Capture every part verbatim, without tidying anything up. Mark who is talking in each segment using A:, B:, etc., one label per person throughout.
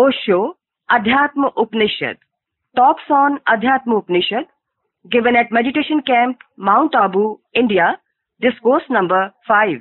A: Osho, Adhyatma Upanishad, talks on Adhyatma Upanishad, given at Meditation Camp, Mount Abu, India, discourse number five.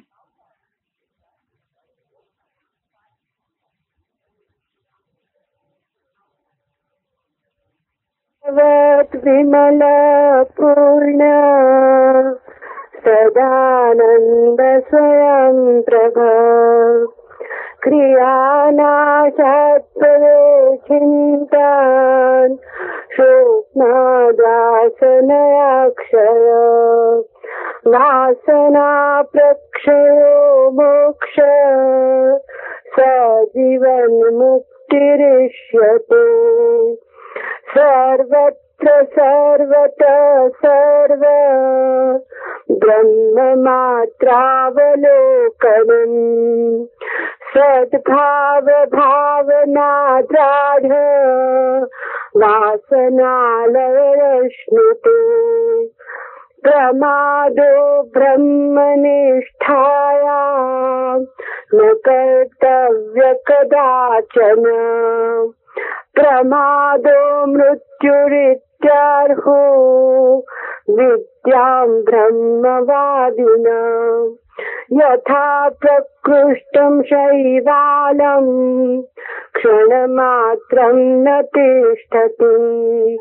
B: Vimala Purna Sadananda Swayam Prabha Kriyana Satpare Chintan Shukna Dasanaya Akshaya Vasana Prakshayo Moksha Sajivan Muktirishyate Sarvatra Sarvata Sarva Brahma Matravalokanam Sadbhava Bhavana Dradha Vasanalaya Rashmite Pramado Brahmanisthaya Nakartavya Kadachana Pramado mrityurityarho vidyam brahmavadina yatha prakrushtam shaivalam kshanamatram natishtati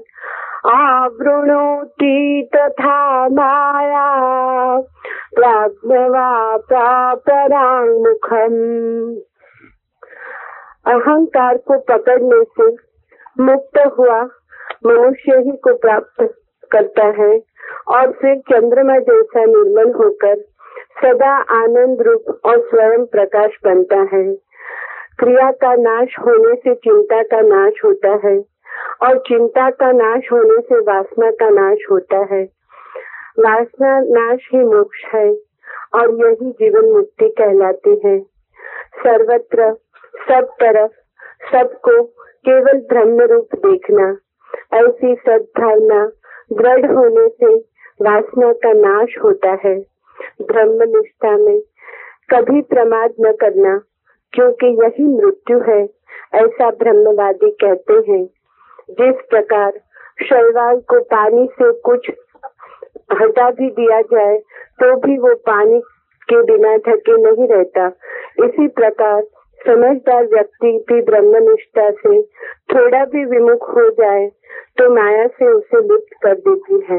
B: avrunoti tatha maya pragnava praparang mukham. अहंकार को पकड़ने से मुक्त हुआ मनुष्य ही को प्राप्त करता है और फिर चंद्रमा जैसा निर्मल होकर सदा आनंद रूप और स्वयं प्रकाश बनता है। क्रिया का नाश होने से चिंता का नाश होता है और चिंता का नाश होने से वासना का नाश होता है। वासना नाश ही मोक्ष है और यही जीवन मुक्ति कहलाती है। सर्वत्र सब तरफ सबको केवल ब्रह्म रूप देखना, ऐसी सद्भावना दृढ़ होने से वासना का नाश होता है। ब्रह्म निष्ठा में कभी प्रमाद न करना, क्योंकि यही मृत्यु है, ऐसा ब्रह्मवादी कहते हैं। जिस प्रकार शैवाल को पानी से कुछ हटा भी दिया जाए तो भी वो पानी के बिना ढके नहीं रहता, इसी प्रकार समझदार व्यक्ति भी ब्रह्मनिष्ठा से थोड़ा भी विमुख हो जाए तो माया से उसे लिप्त कर देती है।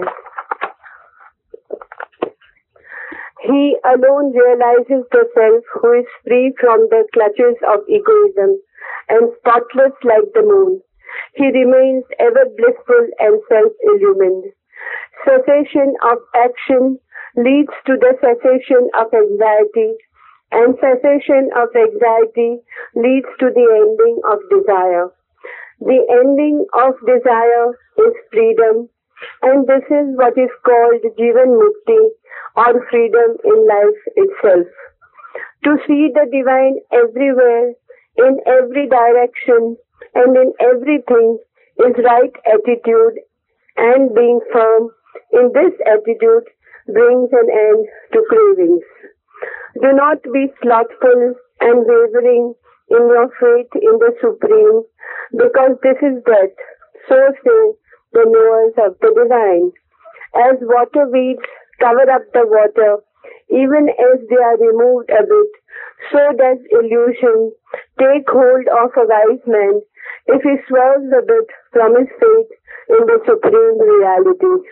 B: He alone realizes the self who is free from the clutches of egoism and spotless like the moon. He remains ever blissful and self-illumined. Cessation of action leads to the cessation of anxiety, and cessation of anxiety leads to the ending of desire. The ending of desire is freedom, and this is what is called Jivan Mukti, or freedom in life itself. To see the divine everywhere, in every direction, and in everything is right attitude, and being firm in this attitude brings an end to cravings. Do not be slothful and wavering in your faith in the Supreme, because this is death. So say the knowers of the divine. As water weeds cover up the water, even as they are removed a bit, so does illusion take hold of a wise man if he swerves a bit from his faith in the Supreme Reality.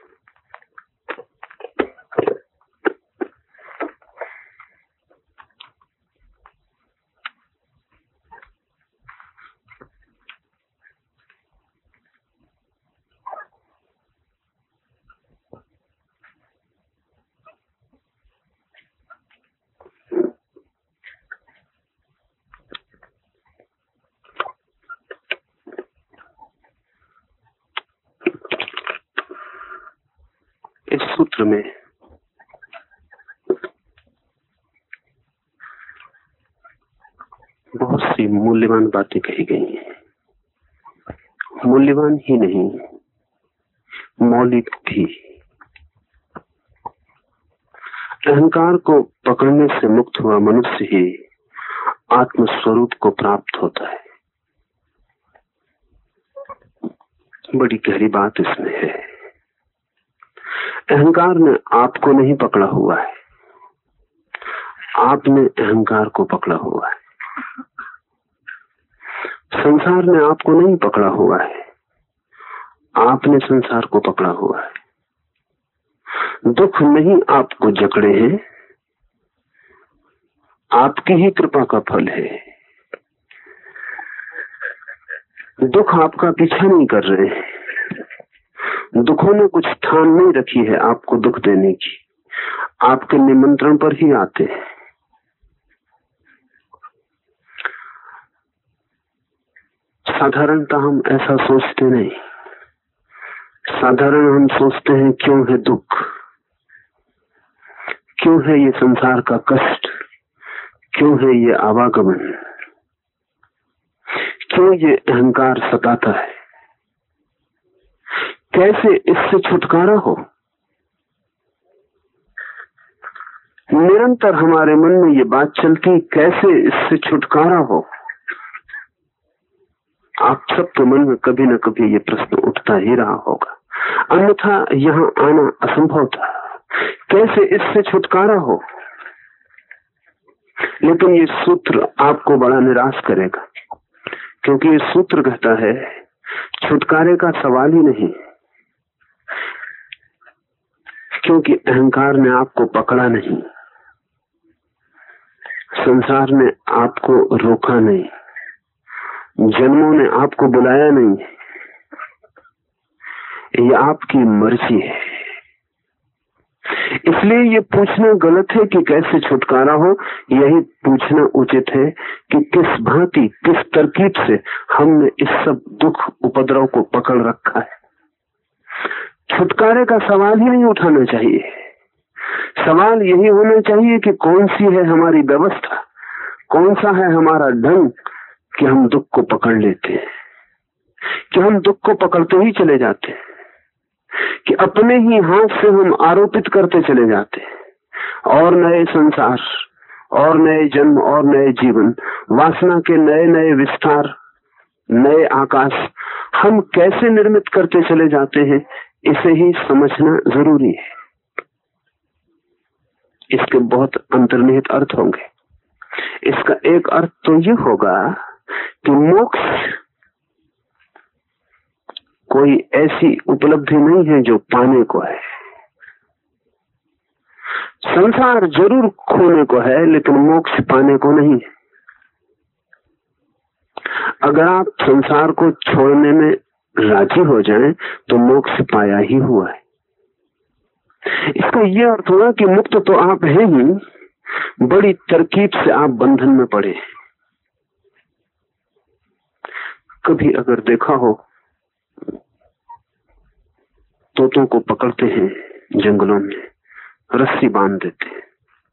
C: इस सूत्र में बहुत सी मूल्यवान बातें कही गई हैं। मूल्यवान ही नहीं, मौलिक भी। अहंकार को पकड़ने से मुक्त हुआ मनुष्य ही आत्म स्वरूप को प्राप्त होता है। बड़ी गहरी बात इसमें है। अहंकार ने आपको नहीं पकड़ा हुआ है, आपने अहंकार को पकड़ा हुआ है। संसार ने आपको नहीं पकड़ा हुआ है, आपने संसार को पकड़ा हुआ है। दुख नहीं आपको जकड़े हैं, आपकी ही कृपा का फल है। दुख आपका पीछा नहीं कर रहे हैं, दुखों ने कुछ ठान नहीं रखी है आपको दुख देने की, आपके निमंत्रण पर ही आते हैं। साधारणतः हम ऐसा सोचते नहीं, साधारण हम सोचते हैं क्यों है दुख, क्यों है ये संसार का कष्ट, क्यों है ये आवागमन, क्यों ये अहंकार सताता है, कैसे इससे छुटकारा हो। निरंतर हमारे मन में ये बात चलती, कैसे इससे छुटकारा हो। आप सबके मन में कभी न कभी ये प्रश्न उठता ही रहा होगा, अन्यथा यहाँ आना असंभव था। कैसे इससे छुटकारा हो। लेकिन ये सूत्र आपको बड़ा निराश करेगा, क्योंकि ये सूत्र कहता है छुटकारे का सवाल ही नहीं, क्योंकि अहंकार ने आपको पकड़ा नहीं, संसार ने आपको रोका नहीं, जन्मों ने आपको बुलाया नहीं, ये आपकी मर्जी है। इसलिए ये पूछना गलत है कि कैसे छुटकारा हो, यही पूछना उचित है कि किस भांति, किस तरकीब से हमने इस सब दुख उपद्रव को पकड़ रखा है। छुटकारे का सवाल ही नहीं उठाना चाहिए, सवाल यही होना चाहिए कि कौन सी है हमारी व्यवस्था, कौन सा है हमारा ढंग कि हम दुख को पकड़ लेते हैं, कि हम दुख को पकड़ते ही चले जाते हैं, कि अपने ही हाथ से हम आरोपित करते चले जाते हैं। और नए संसार, और नए जन्म, और नए जीवन, वासना के नए नए विस्तार, नए आकाश हम कैसे निर्मित करते चले जाते हैं, इसे ही समझना जरूरी है। इसके बहुत अंतर्निहित अर्थ होंगे। इसका एक अर्थ तो ये होगा कि मोक्ष कोई ऐसी उपलब्धि नहीं है जो पाने को है। संसार जरूर खोने को है, लेकिन मोक्ष पाने को नहीं है। अगर आप संसार को छोड़ने में राजी हो जाएं, तो मोक्ष पाया ही हुआ है। इसका यह अर्थ हुआ कि मुक्त तो आप हैं ही, बड़ी तरकीब से आप बंधन में पड़े। कभी अगर देखा हो, तोतों को पकड़ते हैं जंगलों में, रस्सी बांध देते हैं,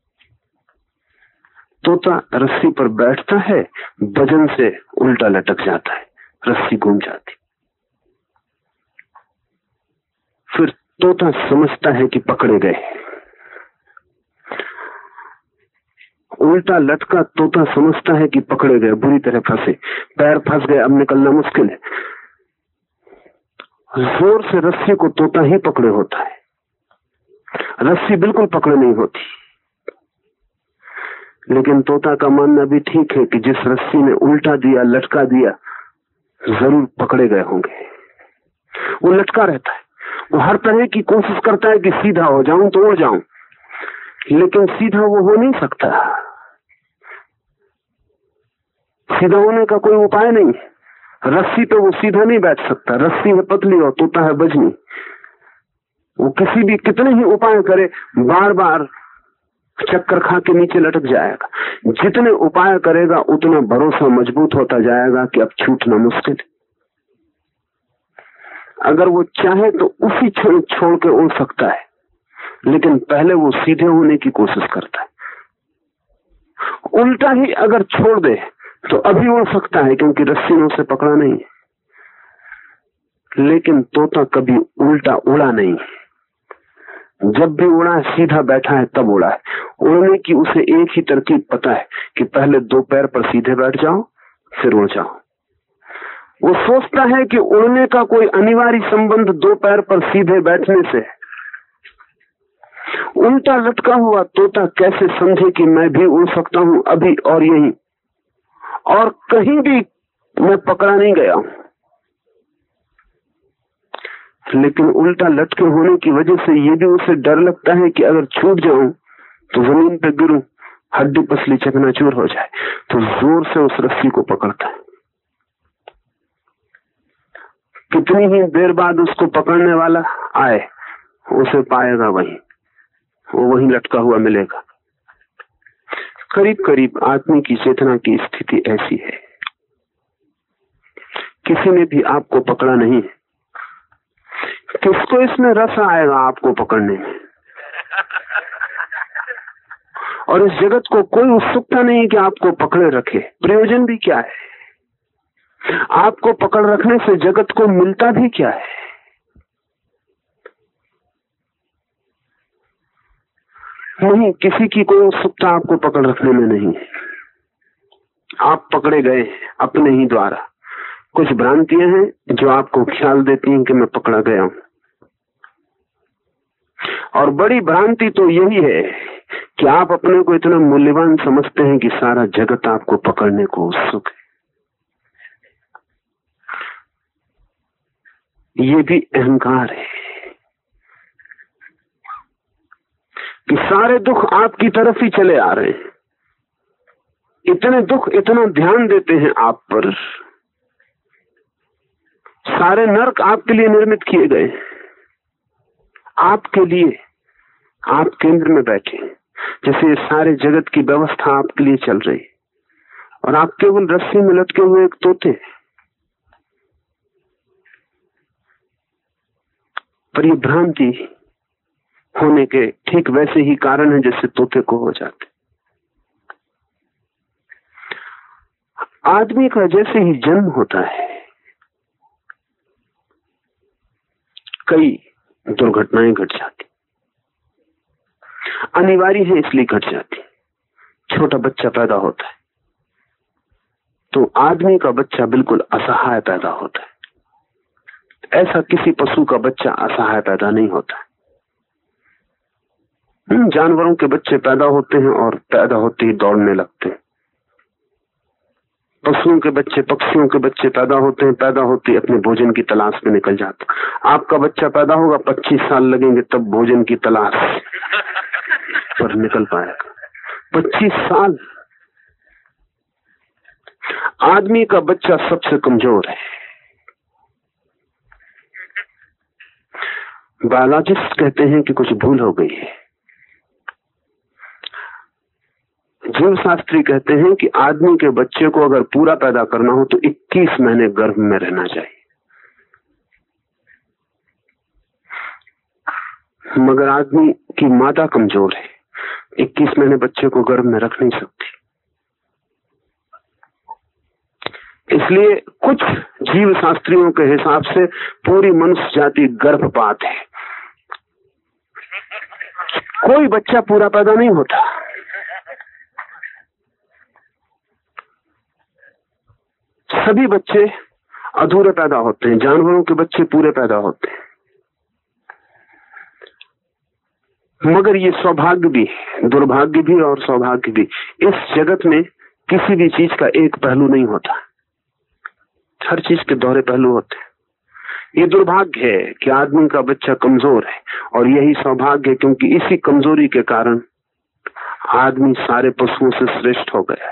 C: तोता रस्सी पर बैठता है, वजन से उल्टा लटक जाता है, रस्सी घूम जाती। फिर तोता समझता है कि पकड़े गए, उल्टा लटका तोता समझता है कि पकड़े गए, बुरी तरह फंसे, पैर फंस गए, अब निकलना मुश्किल है। जोर से रस्सी को तोता ही पकड़े होता है, रस्सी बिल्कुल पकड़े नहीं होती। लेकिन तोता का मानना भी ठीक है कि जिस रस्सी ने उल्टा दिया, लटका दिया, जरूर पकड़े गए होंगे। वो लटका रहता है, वो हर तरह की कोशिश करता है कि सीधा हो जाऊं तो उड़ जाऊं, लेकिन सीधा वो हो नहीं सकता। सीधा होने का कोई उपाय नहीं, रस्सी पे वो सीधा नहीं बैठ सकता, रस्सी है पतली और तोता है बजनी। वो किसी भी कितने ही उपाय करे, बार बार चक्कर खा के नीचे लटक जाएगा। जितने उपाय करेगा उतना भरोसा मजबूत होता जाएगा कि अब छूटना मुश्किल। अगर वो चाहे तो उसी छोड़ छोड़ के उड़ सकता है, लेकिन पहले वो सीधे होने की कोशिश करता है। उल्टा ही अगर छोड़ दे तो अभी उड़ सकता है, क्योंकि रस्सी ने उसे पकड़ा नहीं। लेकिन तोता कभी उल्टा उड़ा नहीं, जब भी उड़ा सीधा बैठा है तब उड़ा है। उड़ने की उसे एक ही तरकीब पता है कि पहले दो पैर पर सीधे बैठ जाओ, फिर उड़ जाओ। वो सोचता है कि उड़ने का कोई अनिवार्य संबंध दो पैर पर सीधे बैठने से है। उल्टा लटका हुआ तोता कैसे समझे कि मैं भी उड़ सकता हूं अभी और यहीं, और कहीं भी मैं पकड़ा नहीं गया हूं। लेकिन उल्टा लटके होने की वजह से ये भी उसे डर लगता है कि अगर छूट जाऊं तो जमीन पे गिरूं, हड्डी पसली चकनाचूर हो जाए, तो जोर से उस रस्सी को पकड़ता है। कितनी ही देर बाद उसको पकड़ने वाला आए, उसे पाएगा वहीं, वो वहीं लटका हुआ मिलेगा। करीब करीब आदमी की चेतना की स्थिति ऐसी है। किसी ने भी आपको पकड़ा नहीं है, किसको इसमें रस आएगा आपको पकड़ने में? और इस जगत को कोई उत्सुकता नहीं कि आपको पकड़े रखे। प्रयोजन भी क्या है? आपको पकड़ रखने से जगत को मिलता भी क्या है? नहीं, किसी की कोई उत्सुकता आपको पकड़ रखने में नहीं है। आप पकड़े गए अपने ही द्वारा। कुछ भ्रांतियां हैं जो आपको ख्याल देती हैं कि मैं पकड़ा गया हूं, और बड़ी भ्रांति तो यही है कि आप अपने को इतना मूल्यवान समझते हैं कि सारा जगत आपको पकड़ने को उत्सुक है। ये भी अहंकार है कि सारे दुख आपकी तरफ ही चले आ रहे हैं। इतने दुख इतना ध्यान देते हैं आप पर, सारे नरक आपके लिए निर्मित किए गए, आपके लिए आप केंद्र में बैठे, जैसे सारे जगत की व्यवस्था आपके लिए चल रही, और आप केवल रस्सी में लटके हुए एक तोते। पर ये भ्रांति होने के ठीक वैसे ही कारण है जैसे तोते को हो जाते। आदमी का जैसे ही जन्म होता है, कई दुर्घटनाएं घट जाती, अनिवार्य है इसलिए घट जाती। छोटा बच्चा पैदा होता है तो आदमी का बच्चा बिल्कुल असहाय पैदा होता है। ऐसा किसी पशु का बच्चा असहाय पैदा नहीं होता। जानवरों के बच्चे पैदा होते हैं और पैदा होते ही दौड़ने लगते हैं। पशुओं के बच्चे, पक्षियों के बच्चे पैदा होते हैं, पैदा होते ही अपने भोजन की तलाश में निकल जाते। आपका बच्चा पैदा होगा, पच्चीस साल लगेंगे तब भोजन की तलाश पर निकल पाएगा। पच्चीस साल। आदमी का बच्चा सबसे कमजोर है। बायोलॉजिस्ट कहते हैं कि कुछ भूल हो गई है। जीव शास्त्री कहते हैं कि आदमी के बच्चे को अगर पूरा पैदा करना हो तो इक्कीस महीने गर्भ में रहना चाहिए, मगर आदमी की मादा कमजोर है, इक्कीस महीने बच्चे को गर्भ में रख नहीं सकती। इसलिए कुछ जीव शास्त्रियों के हिसाब से पूरी मनुष्य जाति गर्भपात है। कोई बच्चा पूरा पैदा नहीं होता। सभी बच्चे अधूरे पैदा होते हैं। जानवरों के बच्चे पूरे पैदा होते हैं। मगर ये सौभाग्य भी, दुर्भाग्य भी और सौभाग्य भी। इस जगत में किसी भी चीज का एक पहलू नहीं होता, हर चीज के दोहरे पहलू होते हैं। ये दुर्भाग्य है कि आदमी का बच्चा कमजोर है, और यही सौभाग्य है क्योंकि इसी कमजोरी के कारण आदमी सारे पशुओं से श्रेष्ठ हो गया है।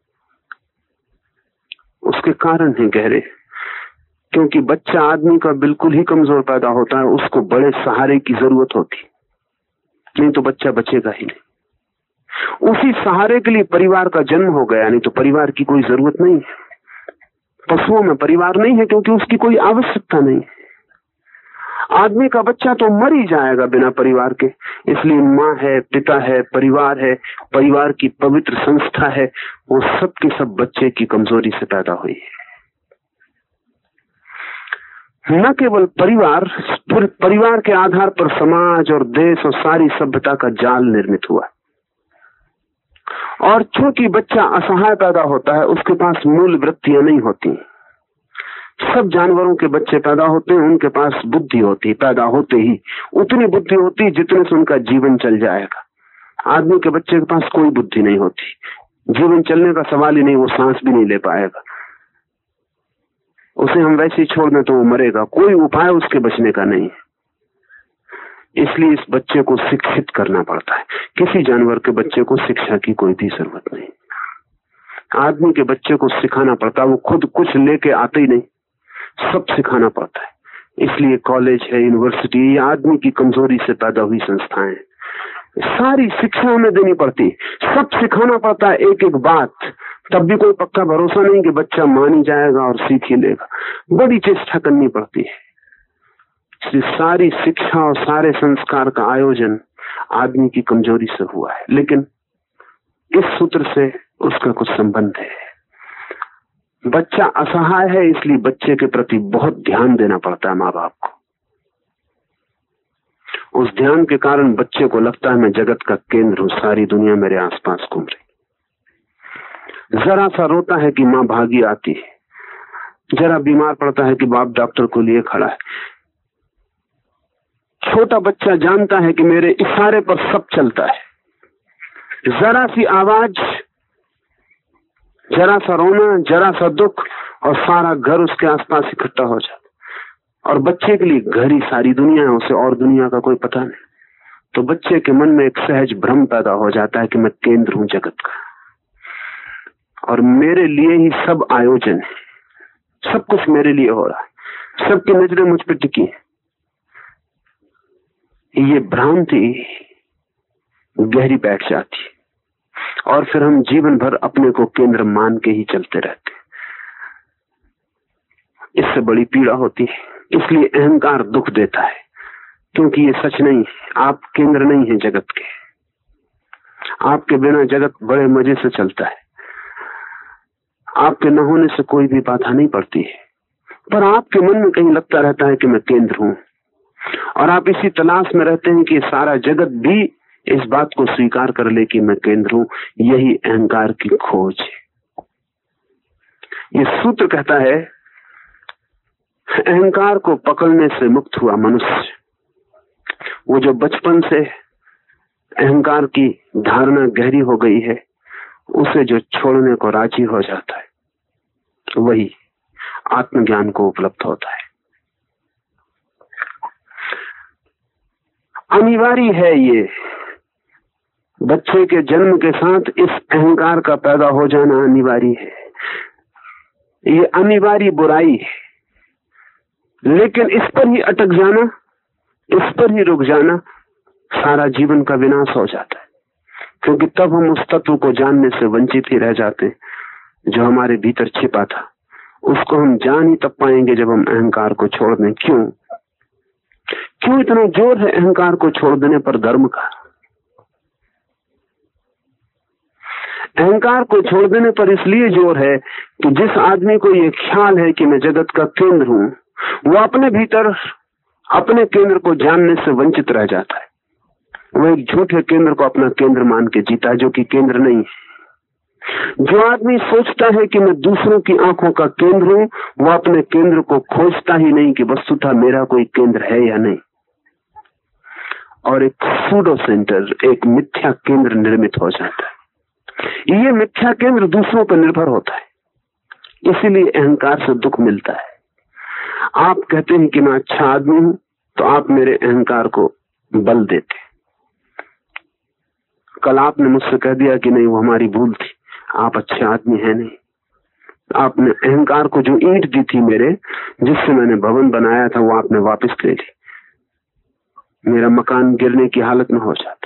C: उसके कारण है गहरे, क्योंकि बच्चा आदमी का बिल्कुल ही कमजोर पैदा होता है, उसको बड़े सहारे की जरूरत होती, नहीं तो बच्चा बचेगा ही नहीं। उसी सहारे के लिए परिवार का जन्म हो गया, नहीं तो परिवार की कोई जरूरत नहीं है। पशुओं में परिवार नहीं है क्योंकि उसकी कोई आवश्यकता नहीं है। आदमी का बच्चा तो मर ही जाएगा बिना परिवार के, इसलिए माँ है, पिता है, परिवार है, परिवार की पवित्र संस्था है, वो सब के सब बच्चे की कमजोरी से पैदा हुई है। न केवल परिवार, परिवार के आधार पर समाज और देश और सारी सभ्यता का जाल निर्मित हुआ। और चूंकि बच्चा असहाय पैदा होता है, उसके पास मूल वृत्तियां नहीं होती, सब जानवरों के बच्चे पैदा होते हैं, उनके पास बुद्धि होती, पैदा होते ही उतनी बुद्धि होती जितने से उनका जीवन चल जाएगा। आदमी के बच्चे के पास कोई बुद्धि नहीं होती, जीवन चलने का सवाल ही नहीं, वो सांस भी नहीं ले पाएगा। उसे हम वैसे ही छोड़ दें तो वो मरेगा, कोई उपाय उसके बचने का नहीं है। इसलिए इस बच्चे को शिक्षित करना पड़ता है। किसी जानवर के बच्चे को शिक्षा की कोई भी जरूरत नहीं, आदमी के बच्चे को सिखाना पड़ता है। वो खुद कुछ लेके आते ही नहीं, सब सिखाना पड़ता है। इसलिए कॉलेज है, यूनिवर्सिटी, ये आदमी की कमजोरी से पैदा हुई संस्थाएं, सारी शिक्षा हमें देनी पड़ती, सब सिखाना पड़ता है एक एक बात। तब भी कोई पक्का भरोसा नहीं कि बच्चा मान ही जाएगा और सीख ही लेगा, बड़ी चेष्टा करनी पड़ती है। इसलिए सारी शिक्षा और सारे संस्कार का आयोजन आदमी की कमजोरी से हुआ है। लेकिन इस सूत्र से उसका कुछ संबंध है। बच्चा असहाय है, इसलिए बच्चे के प्रति बहुत ध्यान देना पड़ता है माँ बाप को। उस ध्यान के कारण बच्चे को लगता है मैं जगत का केंद्र हूं, सारी दुनिया मेरे आसपास घूम रही। जरा सा रोता है कि माँ भागी आती है, जरा बीमार पड़ता है कि बाप डॉक्टर को लिए खड़ा है। छोटा बच्चा जानता है कि मेरे इशारे पर सब चलता है। जरा सी आवाज, जरा सा रोना, जरा सा दुख और सारा घर उसके आसपास इकट्ठा हो जाता। और बच्चे के लिए घर ही सारी दुनिया है, उसे और दुनिया का कोई पता नहीं। तो बच्चे के मन में एक सहज भ्रम पैदा हो जाता है कि मैं केंद्र हूं जगत का और मेरे लिए ही सब आयोजन है, सब कुछ मेरे लिए हो रहा है, सबकी नजरें मुझ पर टिकी है। ये भ्रांति गहरी बैठ जाती और फिर हम जीवन भर अपने को केंद्र मान के ही चलते रहते। इससे बड़ी पीड़ा होती है। इसलिए अहंकार दुख देता है, क्योंकि ये सच नहीं है। आप केंद्र नहीं है जगत के, आपके बिना जगत बड़े मजे से चलता है। आपके न होने से कोई भी बाधा नहीं पड़ती है, पर आपके मन में कहीं लगता रहता है कि मैं केंद्र हूं, और आप इसी तलाश में रहते हैं कि सारा जगत भी इस बात को स्वीकार कर ले कि मैं केंद्र हूं। यही अहंकार की खोज है। ये सूत्र कहता है, अहंकार को पकड़ने से मुक्त हुआ मनुष्य, वो जो बचपन से अहंकार की धारणा गहरी हो गई है, उसे जो छोड़ने को राजी हो जाता है, वही आत्मज्ञान को उपलब्ध होता है। अनिवार्य है ये, बच्चे के जन्म के साथ इस अहंकार का पैदा हो जाना अनिवार्य है। ये अनिवार्य बुराई है, लेकिन इस पर ही अटक जाना, इस पर ही रुक जाना, सारा जीवन का विनाश हो जाता है। क्योंकि तब हम उस तत्व को जानने से वंचित ही रह जाते हैं जो हमारे भीतर छिपा था। उसको हम जान ही तब पाएंगे जब हम अहंकार को छोड़ दें। क्यों क्यों इतना जोर है अहंकार को छोड़ देने पर धर्म का? अहंकार को छोड़ देने पर इसलिए जोर है कि जिस आदमी को ये ख्याल है कि मैं जगत का केंद्र हूं, वो अपने भीतर अपने केंद्र को जानने से वंचित रह जाता है। वो एक झूठे केंद्र को अपना केंद्र मान के जीता है, जो कि केंद्र नहीं है। जो आदमी सोचता है कि मैं दूसरों की आंखों का केंद्र हूं, वो अपने केंद्र को खोजता ही नहीं कि वस्तुतः मेरा कोई केंद्र है या नहीं। और एक सूडो सेंटर, एक मिथ्या केंद्र निर्मित हो जाता है। ये मिथ्या केंद्र दूसरों पर निर्भर होता है, इसीलिए अहंकार से दुख मिलता है। आप कहते हैं कि मैं अच्छा आदमी हूं, तो आप मेरे अहंकार को बल देते। कल आपने मुझसे कह दिया कि नहीं, वो हमारी भूल थी, आप अच्छे आदमी हैं नहीं। आपने अहंकार को जो ईंट दी थी मेरे, जिससे मैंने भवन बनाया था, वो आपने वापस ले ली। मेरा मकान गिरने की हालत में हो जाता।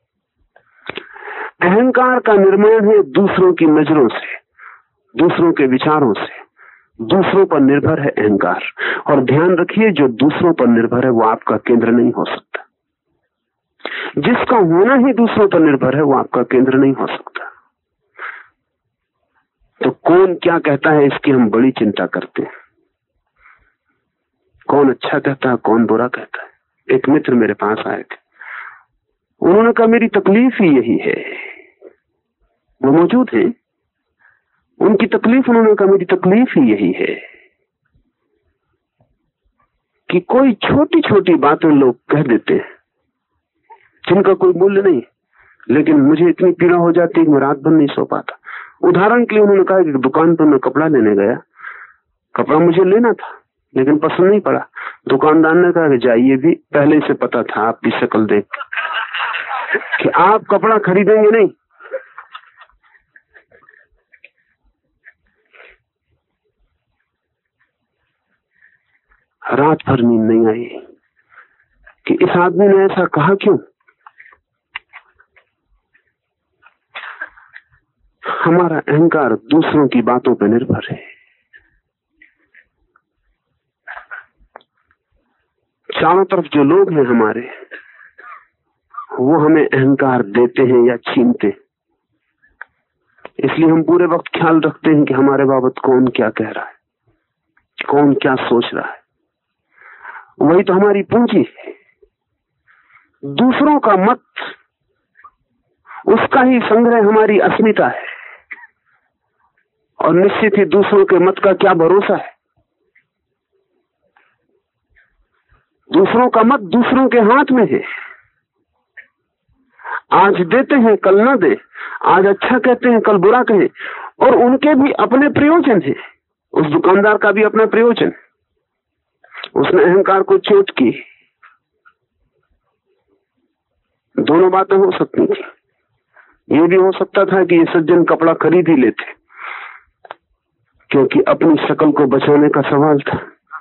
C: अहंकार का निर्माण है दूसरों की नजरों से, दूसरों के विचारों से। दूसरों पर निर्भर है अहंकार। और ध्यान रखिए, जो दूसरों पर निर्भर है वो आपका केंद्र नहीं हो सकता। जिसका होना ही दूसरों पर निर्भर है, वो आपका केंद्र नहीं हो सकता। तो कौन क्या कहता है, इसकी हम बड़ी चिंता करते हैं। कौन अच्छा कहता है, कौन बुरा कहता है। एक मित्र मेरे पास आए थे, उन्होंने कहा मेरी तकलीफ ही यही है। वो मौजूद है, उनकी तकलीफ, उन्होंने कहा मेरी तकलीफ ही यही है कि कोई छोटी छोटी बातें लोग कह देते हैं जिनका कोई मूल्य नहीं, लेकिन मुझे इतनी पीड़ा हो जाती है कि मैं रात भर नहीं सो पाता। उदाहरण के लिए उन्होंने कहा कि दुकान पर मैं कपड़ा लेने गया, कपड़ा मुझे लेना था लेकिन पसंद नहीं पड़ा। दुकानदार ने कहा कि जाइए, भी पहले से पता था आपकी शक्ल देख कि आप कपड़ा खरीदेंगे नहीं। रात भर नींद नहीं आई कि इस आदमी ने ऐसा कहा क्यों। हमारा अहंकार दूसरों की बातों पर निर्भर है। चारों तरफ जो लोग हैं हमारे, वो हमें अहंकार देते हैं या छीनते, इसलिए हम पूरे वक्त ख्याल रखते हैं कि हमारे बाबत कौन क्या कह रहा है, कौन क्या सोच रहा है। वही तो हमारी पूंजी है। दूसरों का मत, उसका ही संग्रह हमारी अस्मिता है। और निश्चित ही दूसरों के मत का क्या भरोसा है। दूसरों का मत दूसरों के हाथ में है। आज देते हैं कल ना दे, आज अच्छा कहते हैं कल बुरा कहें, और उनके भी अपने प्रयोजन है। उस दुकानदार का भी अपना प्रयोजन। उसने अहंकार को चोट की। दोनों बातें हो सकती थी। ये भी हो सकता था कि ये सज्जन कपड़ा खरीद ही लेते, क्योंकि अपनी शक्ल को बचाने का सवाल था।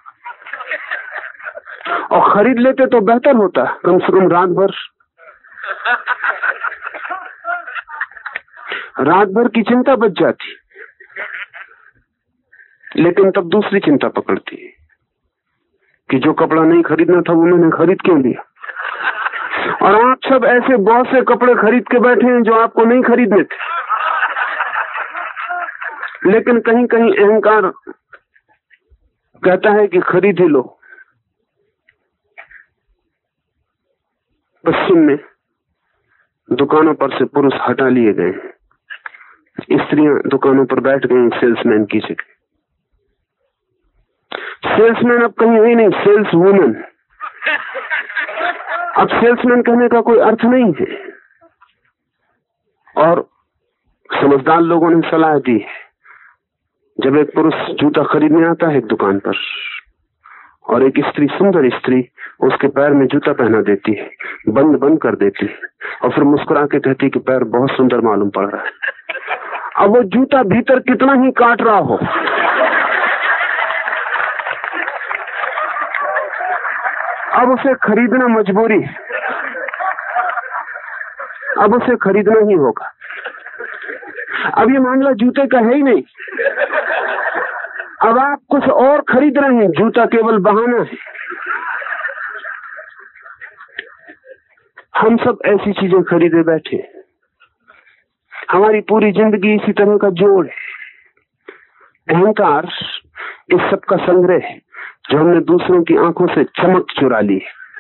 C: और खरीद लेते तो बेहतर होता, कम से कम रात भर रात भर की चिंता बच जाती। लेकिन तब दूसरी चिंता पकड़ती कि जो कपड़ा नहीं खरीदना था वो मैंने खरीद क्यों लिया। और आप सब ऐसे बहुत से कपड़े खरीद के बैठे हैं जो आपको नहीं खरीदने थे, लेकिन कहीं कहीं अहंकार कहता है कि खरीद ही लो। पश्चिम में दुकानों पर से पुरुष हटा लिए गए, स्त्रियां दुकानों पर बैठ गई सेल्समैन की जगह। सेल्समैन अब कहीं है नहीं, सेल्स वुमेन। अब सेल्समैन कहने का कोई अर्थ नहीं है। और समझदार लोगों ने सलाह दी है, जब एक पुरुष जूता खरीदने आता है एक दुकान पर, और एक स्त्री, सुंदर स्त्री, उसके पैर में जूता पहना देती है, बंद बंद कर देती है, और फिर मुस्कुरा के कहती है कि पैर बहुत सुंदर मालूम पड़ रहा है। अब वो जूता भीतर कितना ही काट रहा हो, अब उसे खरीदना मजबूरी, अब उसे खरीदना ही होगा। अब ये मामला जूते का है ही नहीं, अब आप कुछ और खरीद रहे हैं, जूता केवल बहाना है। हम सब ऐसी चीजें खरीदे बैठे, हमारी पूरी जिंदगी इसी तरह का जोड़ है। अहंकार इस सब का संग्रह है, जो हमने दूसरों की आंखों से चमक चुरा ली,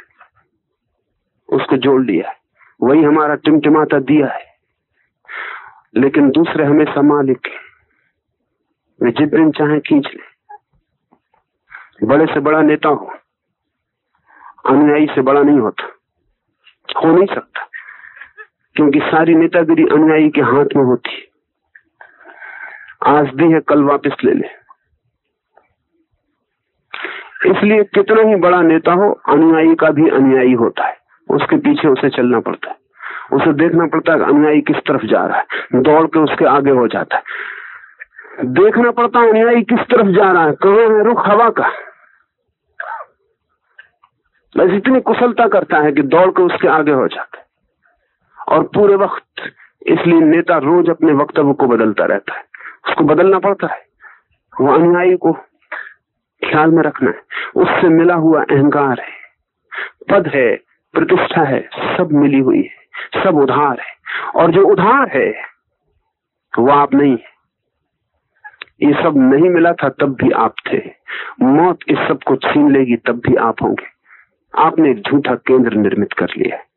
C: उसको जोड़ लिया, वही हमारा टिमटिमाता दिया है। लेकिन दूसरे हमेशा मालिक है, वे जितने चाहे खींच ले। बड़े से बड़ा नेता हो, अनुयायी से बड़ा नहीं होता, हो नहीं सकता, क्योंकि सारी नेतागिरी अनुयायी के हाथ में होती। आज दी है कल वापस ले ले। इसलिए कितना ही बड़ा नेता हो, अनुयायी का भी अनुयायी होता है, उसके पीछे उसे चलना पड़ता है, उसे देखना पड़ता है अनुयायी किस तरफ जा रहा है, दौड़ के उसके आगे हो जाता है। देखना पड़ता है अनुयायी किस तरफ जा रहा है, कहाँ है रुख हवा का, बस इतनी कुशलता करता है कि दौड़ के उसके आगे हो जाता है। और पूरे वक्त इसलिए नेता रोज अपने वक्तव्य को बदलता रहता है, उसको बदलना पड़ता है। वो अनुयायी को ख्याल में रखना है, उससे मिला हुआ अहंकार है, पद है, प्रतिष्ठा है, सब मिली हुई है, सब उधार है। और जो उधार है वो आप नहीं है। ये सब नहीं मिला था तब भी आप थे, मौत इस सब को छीन लेगी तब भी आप होंगे। आपने एक झूठा केंद्र निर्मित कर लिया है,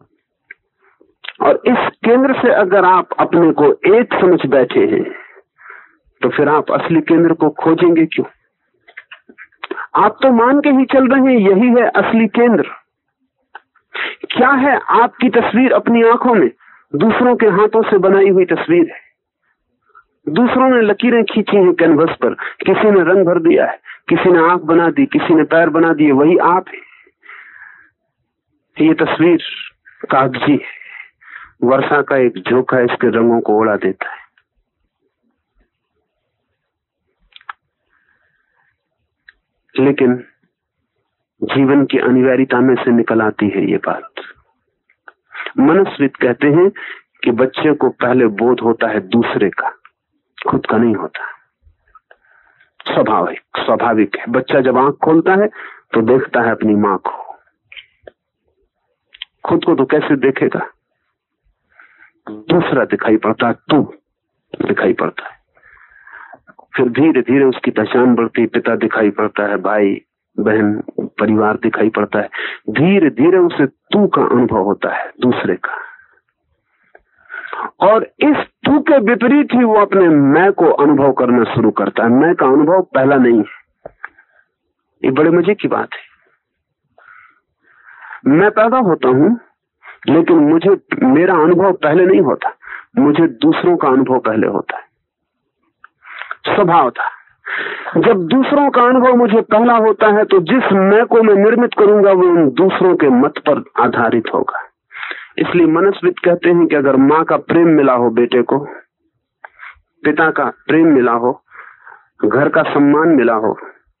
C: और इस केंद्र से अगर आप अपने को एक समझ बैठे हैं तो फिर आप असली केंद्र को खोजेंगे क्यों? आप तो मान के ही चल रहे हैं यही है असली केंद्र। क्या है आपकी तस्वीर अपनी आंखों में? दूसरों के हाथों से बनाई हुई तस्वीर है। दूसरों ने लकीरें खींची हैं कैनवस पर, किसी ने रंग भर दिया है, किसी ने आंख बना दी, किसी ने पैर बना दिए, वही आप है। ये तस्वीर कागजी है, वर्षा का एक झोंका इसके रंगों को उड़ा देता है। लेकिन जीवन की अनिवार्यता में से निकल आती है ये बात। मनस्विद कहते हैं कि बच्चे को पहले बोध होता है दूसरे का, खुद का नहीं होता। स्वाभाविक स्वाभाविक है। बच्चा जब आंख खोलता है तो देखता है अपनी माँ को, खुद को तो कैसे देखेगा? दूसरा दिखाई पड़ता है, तू दिखाई पड़ता है। फिर धीरे धीरे उसकी पहचान बढ़ती, पिता दिखाई पड़ता है, भाई बहन परिवार दिखाई पड़ता है। धीरे धीरे उसे तू का अनुभव होता है, दूसरे का। और इस तू के विपरीत ही वो अपने मैं को अनुभव करना शुरू करता है। मैं का अनुभव पहला नहीं है। ये बड़े मजे की बात है। मैं पैदा होता हूं लेकिन मुझे मेरा अनुभव पहले नहीं होता, मुझे दूसरों का अनुभव पहले होता है। स्वभाव था, जब दूसरों का अनुभव मुझे पहला होता है तो जिस मैं को मैं निर्मित करूंगा वो उन दूसरों के मत पर आधारित होगा। इसलिए मनस्विद कहते हैं कि अगर माँ का प्रेम मिला हो बेटे को, पिता का प्रेम मिला हो, घर का सम्मान मिला हो,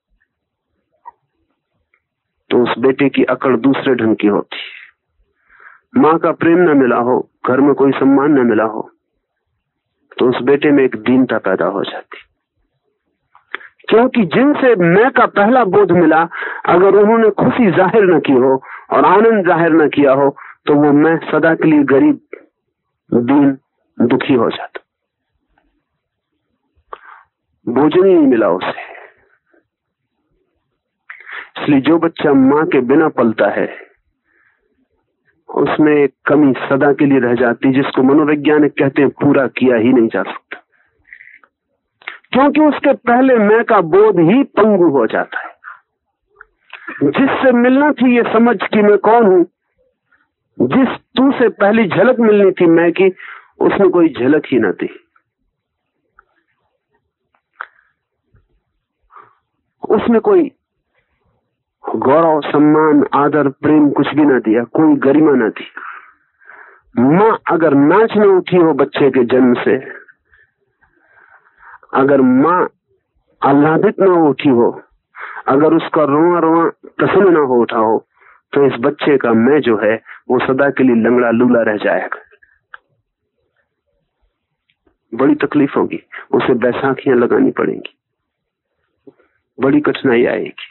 C: तो उस बेटे की अकड़ दूसरे ढंग की होती है। माँ का प्रेम न मिला हो, घर में कोई सम्मान न मिला हो, तो उस बेटे में एक दीनता पैदा हो जाती। क्योंकि जिनसे मैं का पहला बोध मिला, अगर उन्होंने खुशी जाहिर न की हो और आनंद जाहिर न किया हो, तो वो मैं सदा के लिए गरीब, दीन, दुखी हो जाता। भोजन ही नहीं मिला उसे। इसलिए जो बच्चा माँ के बिना पलता है उसमें एक कमी सदा के लिए रह जाती, जिसको मनोवैज्ञानिक कहते हैं पूरा किया ही नहीं जा सकता। क्योंकि उसके पहले मैं का बोध ही पंगु हो जाता है। जिससे मिलना थी ये समझ कि मैं कौन हूं, जिस तू से पहली झलक मिलनी थी मैं की, उसमें कोई झलक ही न थी। उसमें कोई गौरव, सम्मान, आदर, प्रेम कुछ भी ना दिया, कोई गरिमा न थी। माँ अगर नाच न उठी हो बच्चे के जन्म से, अगर माँ आह्लादित न उठी हो, अगर उसका रोआ रोआ प्रसन्न न हो उठा हो, तो इस बच्चे का मैं जो है वो सदा के लिए लंगड़ा लूला रह जाएगा। बड़ी तकलीफ होगी, उसे बैसाखियां लगानी पड़ेंगी, बड़ी कठिनाई आएगी।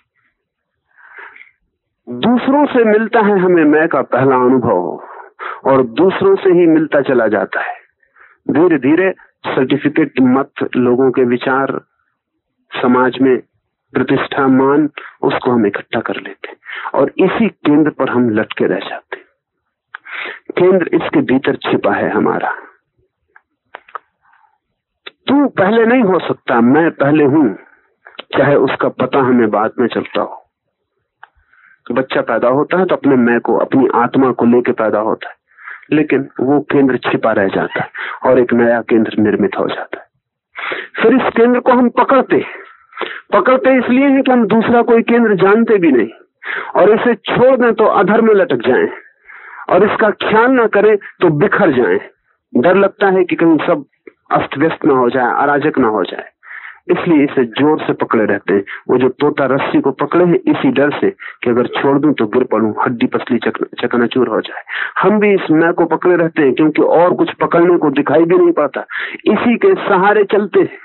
C: दूसरों से मिलता है हमें मैं का पहला अनुभव और दूसरों से ही मिलता चला जाता है। धीरे धीरे सर्टिफिकेट, मत, लोगों के विचार, समाज में प्रतिष्ठा, मान, उसको हम इकट्ठा कर लेते और इसी केंद्र पर हम लटके रह जाते। केंद्र इसके भीतर छिपा है हमारा। तू पहले नहीं हो सकता, मैं पहले हूं, चाहे उसका पता हमें बाद में चलता हो। तो बच्चा पैदा होता है तो अपने मैं को, अपनी आत्मा को लेके पैदा होता है, लेकिन वो केंद्र छिपा रह जाता है और एक नया केंद्र निर्मित हो जाता है। फिर इस केंद्र को हम पकड़ते पकड़ते इसलिए है कि हम दूसरा कोई केंद्र जानते भी नहीं, और इसे छोड़ दें तो अधर में लटक जाएं, और इसका ख्याल ना करें तो बिखर जाएं। डर लगता है कि कहीं सब अस्त व्यस्त ना हो जाए, अराजक ना हो जाए, इसलिए इसे जोर से पकड़े रहते हैं। वो जो तोता रस्सी को पकड़े हैं इसी डर से कि अगर छोड़ दूं तो गिर पड़ूं, हड्डी पसली चक, चकनाचूर हो जाए। हम भी इस मैं को पकड़े रहते हैं क्योंकि और कुछ पकड़ने को दिखाई भी नहीं पाता, इसी के सहारे चलते हैं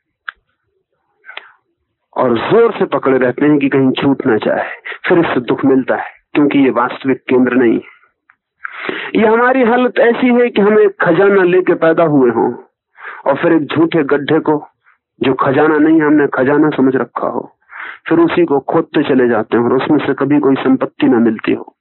C: और जोर से पकड़े रहते हैं कि कहीं छूट ना जाए। फिर इससे दुख मिलता है क्योंकि ये वास्तविक केंद्र नहीं है। ये हमारी हालत ऐसी है कि हम एक खजाना लेके पैदा हुए हों और फिर एक झूठे गड्ढे को, जो खजाना नहीं हमने खजाना समझ रखा हो, फिर उसी को खोदते चले जाते हैं और उसमें से कभी कोई संपत्ति ना मिलती हो।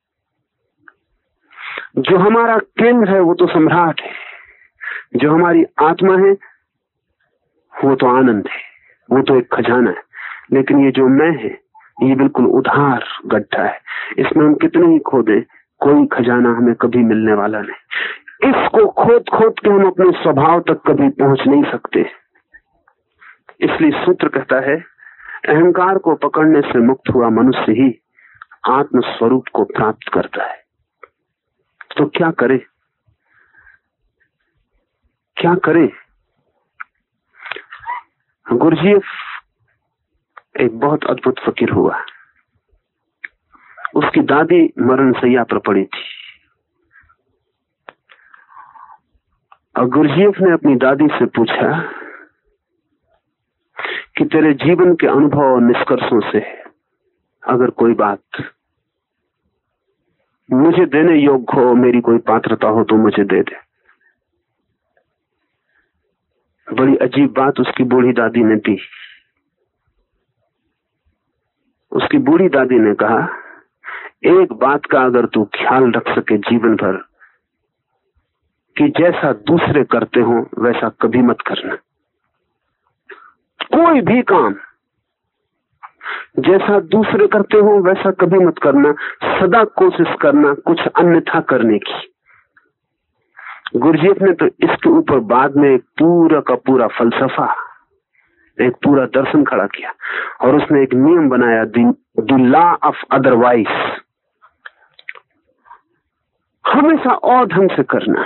C: जो हमारा केंद्र है वो तो सम्राट है, जो हमारी आत्मा है वो तो आनंद है, वो तो एक खजाना है, लेकिन ये जो मैं है ये बिल्कुल उधार गड्ढा है, इसमें हम कितने ही खोदें कोई खजाना हमें कभी मिलने वाला नहीं। इसको खोद खोद के हम अपने स्वभाव तक कभी पहुंच नहीं सकते। इसलिए सूत्र कहता है, अहंकार को पकड़ने से मुक्त हुआ मनुष्य ही आत्म स्वरूप को प्राप्त करता है। तो क्या करे, क्या करे? गुरजीएफ एक बहुत अद्भुत फकीर हुआ। उसकी दादी मरण सैया पर पड़ी थी और गुरजीएफ ने अपनी दादी से पूछा कि तेरे जीवन के अनुभव और निष्कर्षों से अगर कोई बात मुझे देने योग्य हो, मेरी कोई पात्रता हो तो मुझे दे दे। बड़ी अजीब बात उसकी बूढ़ी दादी ने दी। उसकी बूढ़ी दादी ने कहा, एक बात का अगर तू ख्याल रख सके जीवन भर, कि जैसा दूसरे करते हो वैसा कभी मत करना। कोई भी काम जैसा दूसरे करते हो वैसा कभी मत करना, सदा कोशिश करना कुछ अन्यथा करने की। गुरजीएफ ने तो इसके ऊपर बाद में एक पूरा का पूरा फलसफा, एक पूरा दर्शन खड़ा किया और उसने एक नियम बनाया, द लॉ ऑफ अदरवाइज। हमेशा और ढंग से करना।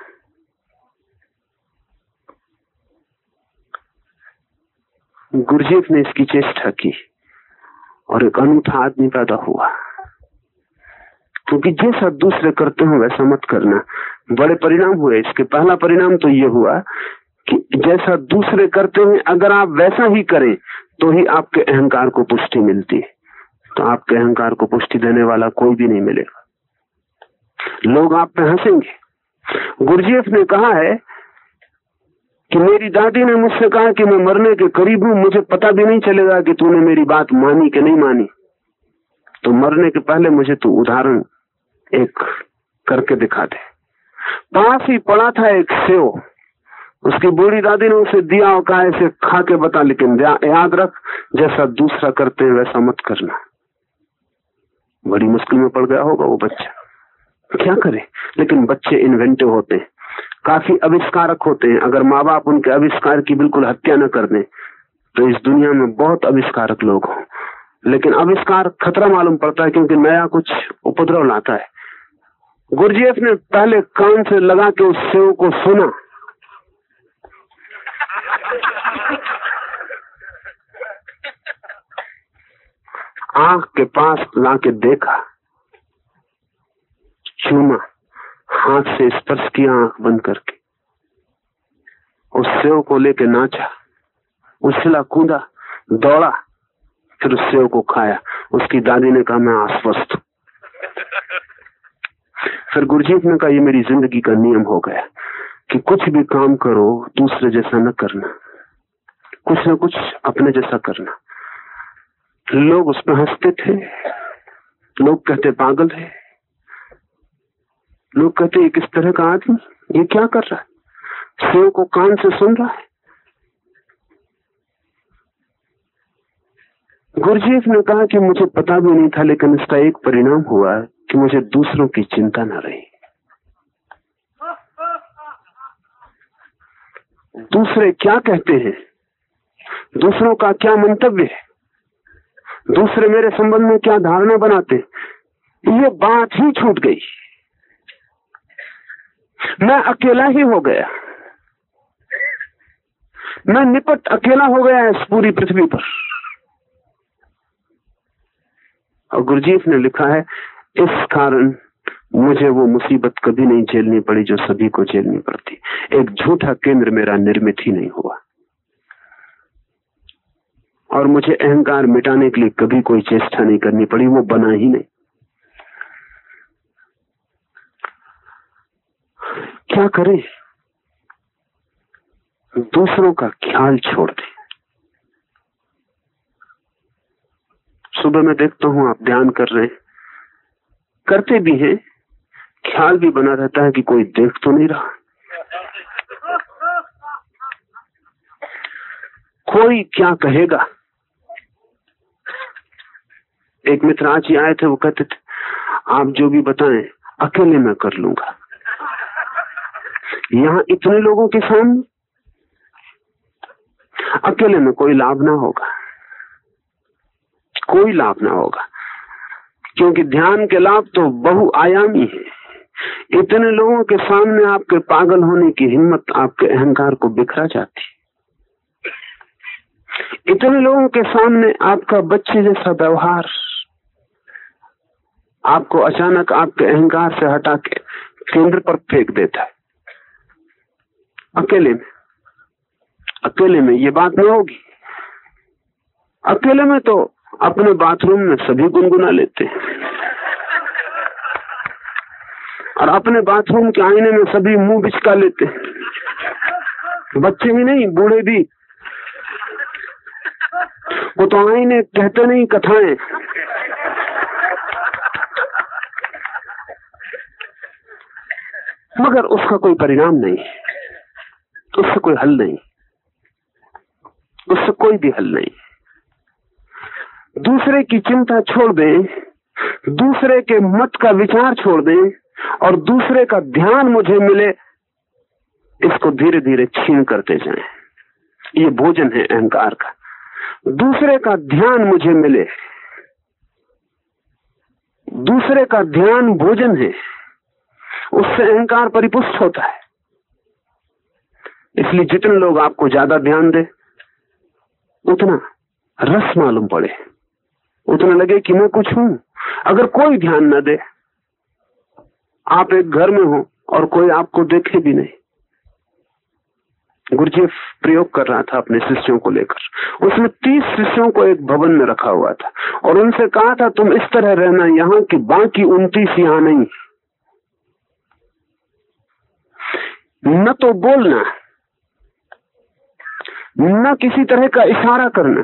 C: गुरजीएफ ने इसकी चेष्टा की और एक अनूठा आदमी पैदा हुआ, क्योंकि जैसा दूसरे करते हो वैसा मत करना। बड़े परिणाम हुए इसके। पहला परिणाम तो ये हुआ कि जैसा दूसरे करते हैं अगर आप वैसा ही करें तो ही आपके अहंकार को पुष्टि मिलती है। तो आपके अहंकार को पुष्टि देने वाला कोई भी नहीं मिलेगा, लोग आप पे हंसेंगे। गुरजीएफ ने कहा है कि मेरी दादी ने मुझसे कहा कि मैं मरने के करीब हूं, मुझे पता भी नहीं चलेगा कि तूने मेरी बात मानी कि नहीं मानी। तो मरने के पहले मुझे तू उदाहरण एक करके दिखा दे। पास ही पड़ा था एक सेव, उसकी बूढ़ी दादी ने उसे दिया और कहा इसे खा के बता, लेकिन याद रख जैसा दूसरा करते हैं वैसा मत करना। बड़ी मुश्किल में पड़ गया होगा वो बच्चा, क्या करे। लेकिन बच्चे इन्वेंटिव होते हैं, काफी आविष्कारक होते हैं। अगर माँ बाप उनके आविष्कार की बिल्कुल हत्या न कर दें तो इस दुनिया में बहुत आविष्कारक लोग हों। लेकिन आविष्कार खतरा मालूम पड़ता है क्योंकि नया कुछ उपद्रव लाता है। गुरजीएफ ने पहले कान से लगा के उस सेव को सुना, आंख के पास लाके देखा, चूमा, हाथ से स्पर्श किया आंख बंद करके, उस सेव को लेके नाचा, उछला कूदा, दौड़ा, फिर उस सेव को खाया। उसकी दादी ने कहा मैं आश्वस्त हूं। फिर गुरजीएफ ने कहा ये मेरी जिंदगी का नियम हो गया कि कुछ भी काम करो दूसरे जैसा न करना, कुछ न कुछ अपने जैसा करना। लोग उस पर हंसते थे, लोग कहते पागल है, लोग कहते ये किस तरह का आदमी, ये क्या कर रहा है, सेव को कान से सुन रहा है। गुरजीएफ ने कहा कि मुझे पता भी नहीं था, लेकिन इसका एक परिणाम हुआ कि मुझे दूसरों की चिंता न रही। दूसरे क्या कहते हैं, दूसरों का क्या मंतव्य है, दूसरे मेरे संबंध में क्या धारणा बनाते, ये बात ही छूट गई। मैं अकेला ही हो गया, मैं निपट अकेला हो गया इस पूरी पृथ्वी पर। और गुरजीएफ ने लिखा है इस कारण मुझे वो मुसीबत कभी नहीं झेलनी पड़ी जो सभी को झेलनी पड़ती। एक झूठा केंद्र मेरा निर्मित ही नहीं हुआ और मुझे अहंकार मिटाने के लिए कभी कोई चेष्टा नहीं करनी पड़ी, वो बना ही नहीं। क्या करें, दूसरों का ख्याल छोड़ दें। सुबह मैं देखता हूं आप ध्यान कर रहे हैं, करते भी हैं, ख्याल भी बना रहता है कि कोई देख तो नहीं रहा, कोई क्या कहेगा। एक मित्र आज ही आए थे, वो कहते थे आप जो भी बताएं अकेले मैं कर लूंगा। यहाँ इतने लोगों के सामने अकेले में कोई लाभ ना होगा, कोई लाभ ना होगा, क्योंकि ध्यान के लाभ तो बहुआयामी है। इतने लोगों के सामने आपके पागल होने की हिम्मत आपके अहंकार को बिखरा जाती। इतने लोगों के सामने आपका बच्चे जैसा व्यवहार आपको अचानक आपके अहंकार से हटा के केंद्र पर फेंक देता है। अकेले में अकेले में ये बात नहीं होगी। अकेले में तो अपने बाथरूम में सभी गुनगुना लेते हैं और अपने बाथरूम के आईने में सभी मुंह बिचका लेते हैं। बच्चे ही नहीं, बूढ़े भी। वो तो आईने कहते नहीं, कथाएं। मगर उसका कोई परिणाम नहीं, उससे कोई हल नहीं, उससे कोई भी हल नहीं। दूसरे की चिंता छोड़ दें, दूसरे के मत का विचार छोड़ दें और दूसरे का ध्यान मुझे मिले, इसको धीरे धीरे छीन करते जाएं। ये भोजन है अहंकार का। दूसरे का ध्यान मुझे मिले, दूसरे का ध्यान भोजन है, उससे अहंकार परिपुष्ट होता है। इसलिए जितने लोग आपको ज्यादा ध्यान दे, उतना रस मालूम पड़े, उतना लगे कि मैं कुछ हूं। अगर कोई ध्यान न दे, आप एक घर में हो और कोई आपको देखे भी नहीं। गुरुजीएफ प्रयोग कर रहा था अपने शिष्यों को लेकर। उसने तीस शिष्यों को एक भवन में रखा हुआ था और उनसे कहा था तुम इस तरह रहना यहाँ कि बाकी उनतीस यहाँ नहीं। न तो बोलना, न किसी तरह का इशारा करना,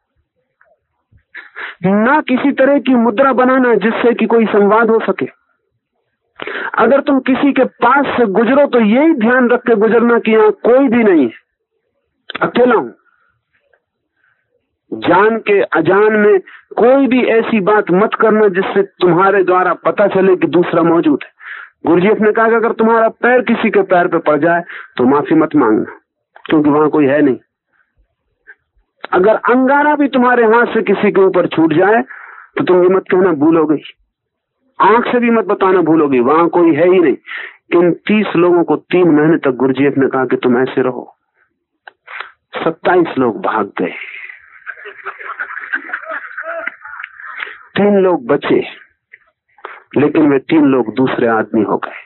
C: न किसी तरह की मुद्रा बनाना जिससे कि कोई संवाद हो सके। अगर तुम किसी के पास से गुजरो तो यही ध्यान रख के गुजरना कि यहां कोई भी नहीं, अकेला हूं। जान के अजान में कोई भी ऐसी बात मत करना जिससे तुम्हारे द्वारा पता चले कि दूसरा मौजूद है। गुरुजीएफ ने कहा कि अगर तुम्हारा पैर किसी के पैर पे पड़ जाए तो माफी मत मांगना, क्योंकि वहां कोई है नहीं। अगर अंगारा भी तुम्हारे हाथ से किसी के ऊपर छूट जाए तो तुम ये मत कहना भूल हो गई। आंख से भी मत बताना भूल हो गई, वहां कोई है ही नहीं। इन तीस लोगों को तीन महीने तक गुरुजीएफ ने कहा कि तुम ऐसे रहो। सत्ताईस लोग भाग गए, तीन लोग बचे, लेकिन वे तीन लोग दूसरे आदमी हो गए।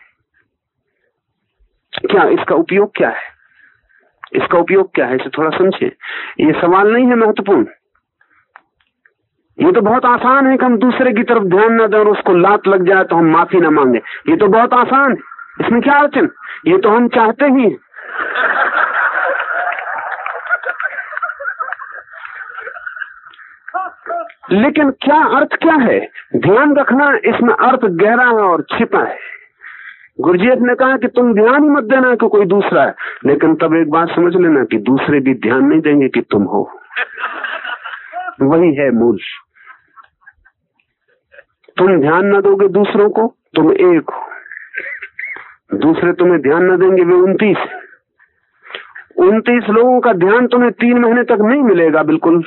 C: क्या इसका उपयोग क्या है? इसका उपयोग क्या है, इसे थोड़ा समझे। ये सवाल नहीं है महत्वपूर्ण। ये तो बहुत आसान है कि हम दूसरे की तरफ ध्यान न दें और उसको लात लग जाए तो हम माफी न मांगे। ये तो बहुत आसान है, इसमें क्या अड़चन? ये तो हम चाहते ही। लेकिन क्या अर्थ क्या है? ध्यान रखना, इसमें अर्थ गहरा है और छिपा है। गुरुजीएफ ने कहा कि तुम ध्यान ही मत देना कि कोई दूसरा है, लेकिन तब एक बात समझ लेना कि दूसरे भी ध्यान नहीं देंगे कि तुम हो। वही है मूल। तुम ध्यान न दोगे दूसरों को, तुम एक हो। दूसरे तुम्हें ध्यान न देंगे, वे उनतीस उनतीस लोगों का ध्यान तुम्हें तीन महीने तक नहीं मिलेगा। बिल्कुल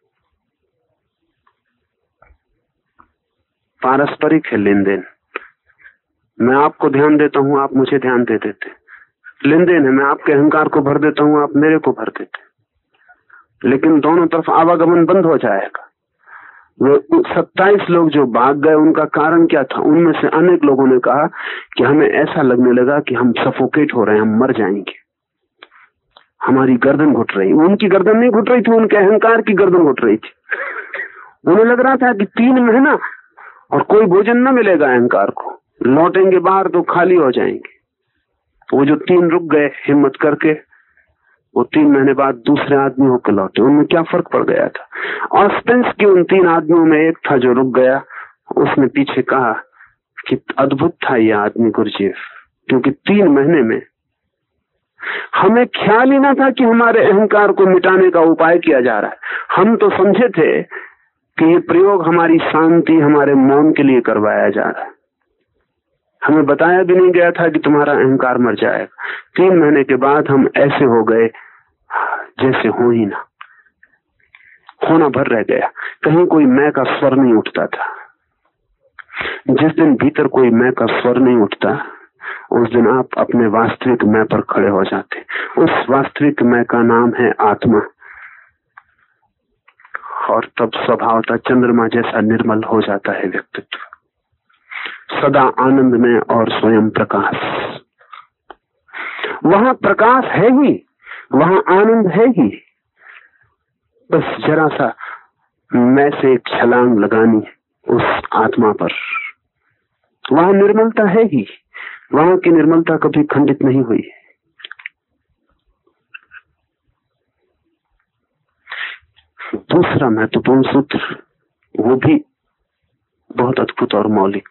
C: पारस्परिक है लेन देन। मैं आपको ध्यान देता हूं, आप मुझे ध्यान दे देते। लेन देन है, मैं आपके अहंकार को भर देता हूं, आप मेरे को भर देते। लेकिन दोनों तरफ आवागमन बंद हो जाएगा। वो सत्ताईस लोग जो भाग गए, उनका कारण क्या था? उनमें से अनेक लोगों ने कहा कि हमें ऐसा लगने लगा कि हम सफोकेट हो रहे हैं, हम मर जाएंगे, हमारी गर्दन घुट रही। उनकी गर्दन नहीं घुट रही थी, उनके अहंकार की गर्दन घुट रही थी। उन्हें लग रहा था कि तीन महीना और कोई भोजन न मिलेगा अहंकार को, लौटेंगे बाहर तो खाली हो जाएंगे। वो जो तीन रुक गए हिम्मत करके, वो तीन महीने बाद दूसरे आदमी होकर लौटे। उनमें क्या फर्क पड़ गया था? ऑस्पेंस के उन तीन आदमियों में एक था जो रुक गया। उसने पीछे कहा कि अद्भुत था ये आदमी गुरुजीएफ, क्योंकि तीन महीने में हमें ख्याल ही ना था कि हमारे अहंकार को मिटाने का उपाय किया जा रहा है। हम तो समझे थे कि ये प्रयोग हमारी शांति, हमारे मौन के लिए करवाया जा रहा है। हमें बताया भी नहीं गया था कि तुम्हारा अहंकार मर जाएगा। तीन महीने के बाद हम ऐसे हो गए जैसे हो ही ना, होना भर रह गया। कहीं कोई मैं का स्वर नहीं उठता था। जिस दिन भीतर कोई मैं का स्वर नहीं उठता, उस दिन आप अपने वास्तविक मैं पर खड़े हो जाते। उस वास्तविक मैं का नाम है आत्मा। और तब स्वभावतः चंद्रमा जैसा निर्मल हो जाता है व्यक्तित्व, सदा आनंद में और स्वयं प्रकाश। वहां प्रकाश है ही, वहां आनंद है ही। बस जरा सा मैं से एक छलांग लगानी उस आत्मा पर। वहां निर्मलता है ही, वहां की निर्मलता कभी खंडित नहीं हुई। दूसरा महत्वपूर्ण सूत्र, वो भी बहुत अद्भुत और मौलिक।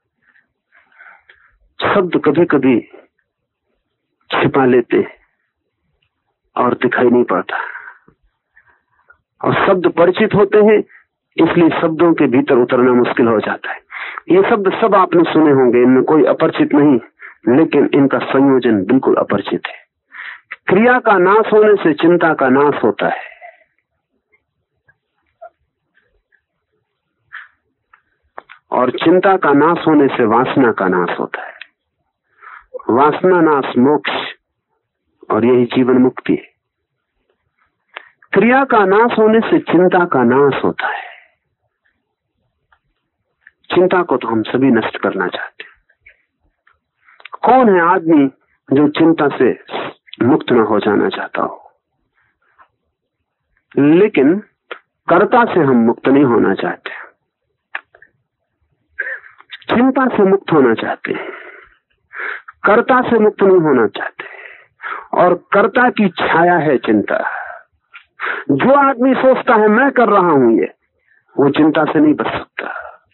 C: शब्द कभी कभी छिपा लेते और दिखाई नहीं पड़ता, और शब्द परिचित होते हैं, इसलिए शब्दों के भीतर उतरना मुश्किल हो जाता है। ये शब्द सब आपने सुने होंगे, इनमें कोई अपरिचित नहीं, लेकिन इनका संयोजन बिल्कुल अपरिचित है। क्रिया का नाश होने से चिंता का नाश होता है, और चिंता का नाश होने से वासना का नाश होता है। वासना नाश मोक्ष, और यही जीवन मुक्ति है। क्रिया का नाश होने से चिंता का नाश होता है। चिंता को तो हम सभी नष्ट करना चाहते हैं। कौन है आदमी जो चिंता से मुक्त न हो जाना चाहता हो? लेकिन कर्ता से हम मुक्त नहीं होना चाहते, चिंता से मुक्त होना चाहते हैं, कर्ता से मुक्त नहीं होना चाहते। और कर्ता की छाया है चिंता। जो आदमी सोचता है मैं कर रहा हूं ये, वो चिंता से नहीं बच सकता।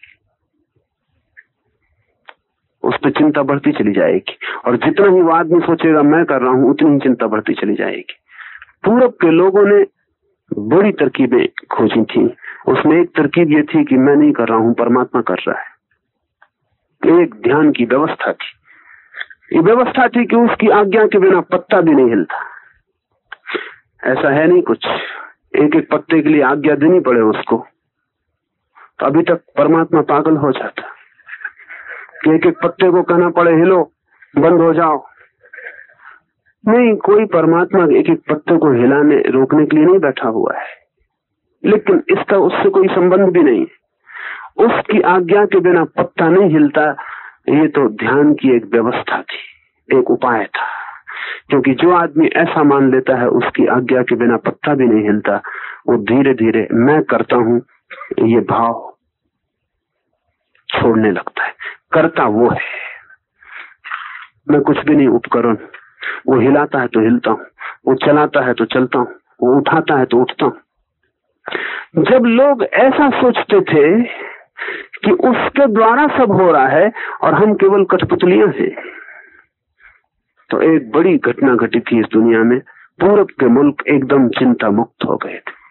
C: उस पर चिंता बढ़ती चली जाएगी, और जितना ही वो आदमी सोचेगा मैं कर रहा हूं, उतनी ही चिंता बढ़ती चली जाएगी। पूरब के लोगों ने बड़ी तरकीबें खोजी थी। उसमें एक तरकीब ये थी कि मैं नहीं कर रहा हूं, परमात्मा कर रहा है। एक ध्यान की व्यवस्था थी। ये व्यवस्था थी कि उसकी आज्ञा के बिना पत्ता भी नहीं हिलता। ऐसा है नहीं कुछ, एक एक पत्ते के लिए आज्ञा देनी पड़े उसको, तो अभी तक परमात्मा पागल हो जाता कि एक एक पत्ते को कहना पड़े हिलो, बंद हो जाओ। नहीं, कोई परमात्मा एक एक पत्ते को हिलाने रोकने के लिए नहीं बैठा हुआ है, लेकिन इसका उससे कोई संबंध भी नहीं। उसकी आज्ञा के बिना पत्ता नहीं हिलता। ये तो ध्यान की एक व्यवस्था थी, एक उपाय था। क्योंकि जो आदमी ऐसा मान लेता है उसकी आज्ञा के बिना पत्ता भी नहीं हिलता, वो धीरे धीरे मैं करता हूं ये भाव छोड़ने लगता है। करता वो है, मैं कुछ भी नहीं उपकरण। वो हिलाता है तो हिलता हूं, वो चलाता है तो चलता हूं, वो उठाता है तो उठता हूं। जब लोग ऐसा सोचते थे कि उसके द्वारा सब हो रहा है और हम केवल कठपुतलियां हैं, तो एक बड़ी घटना घटी थी इस दुनिया में। पूरब के मुल्क एकदम चिंता मुक्त हो गए थे।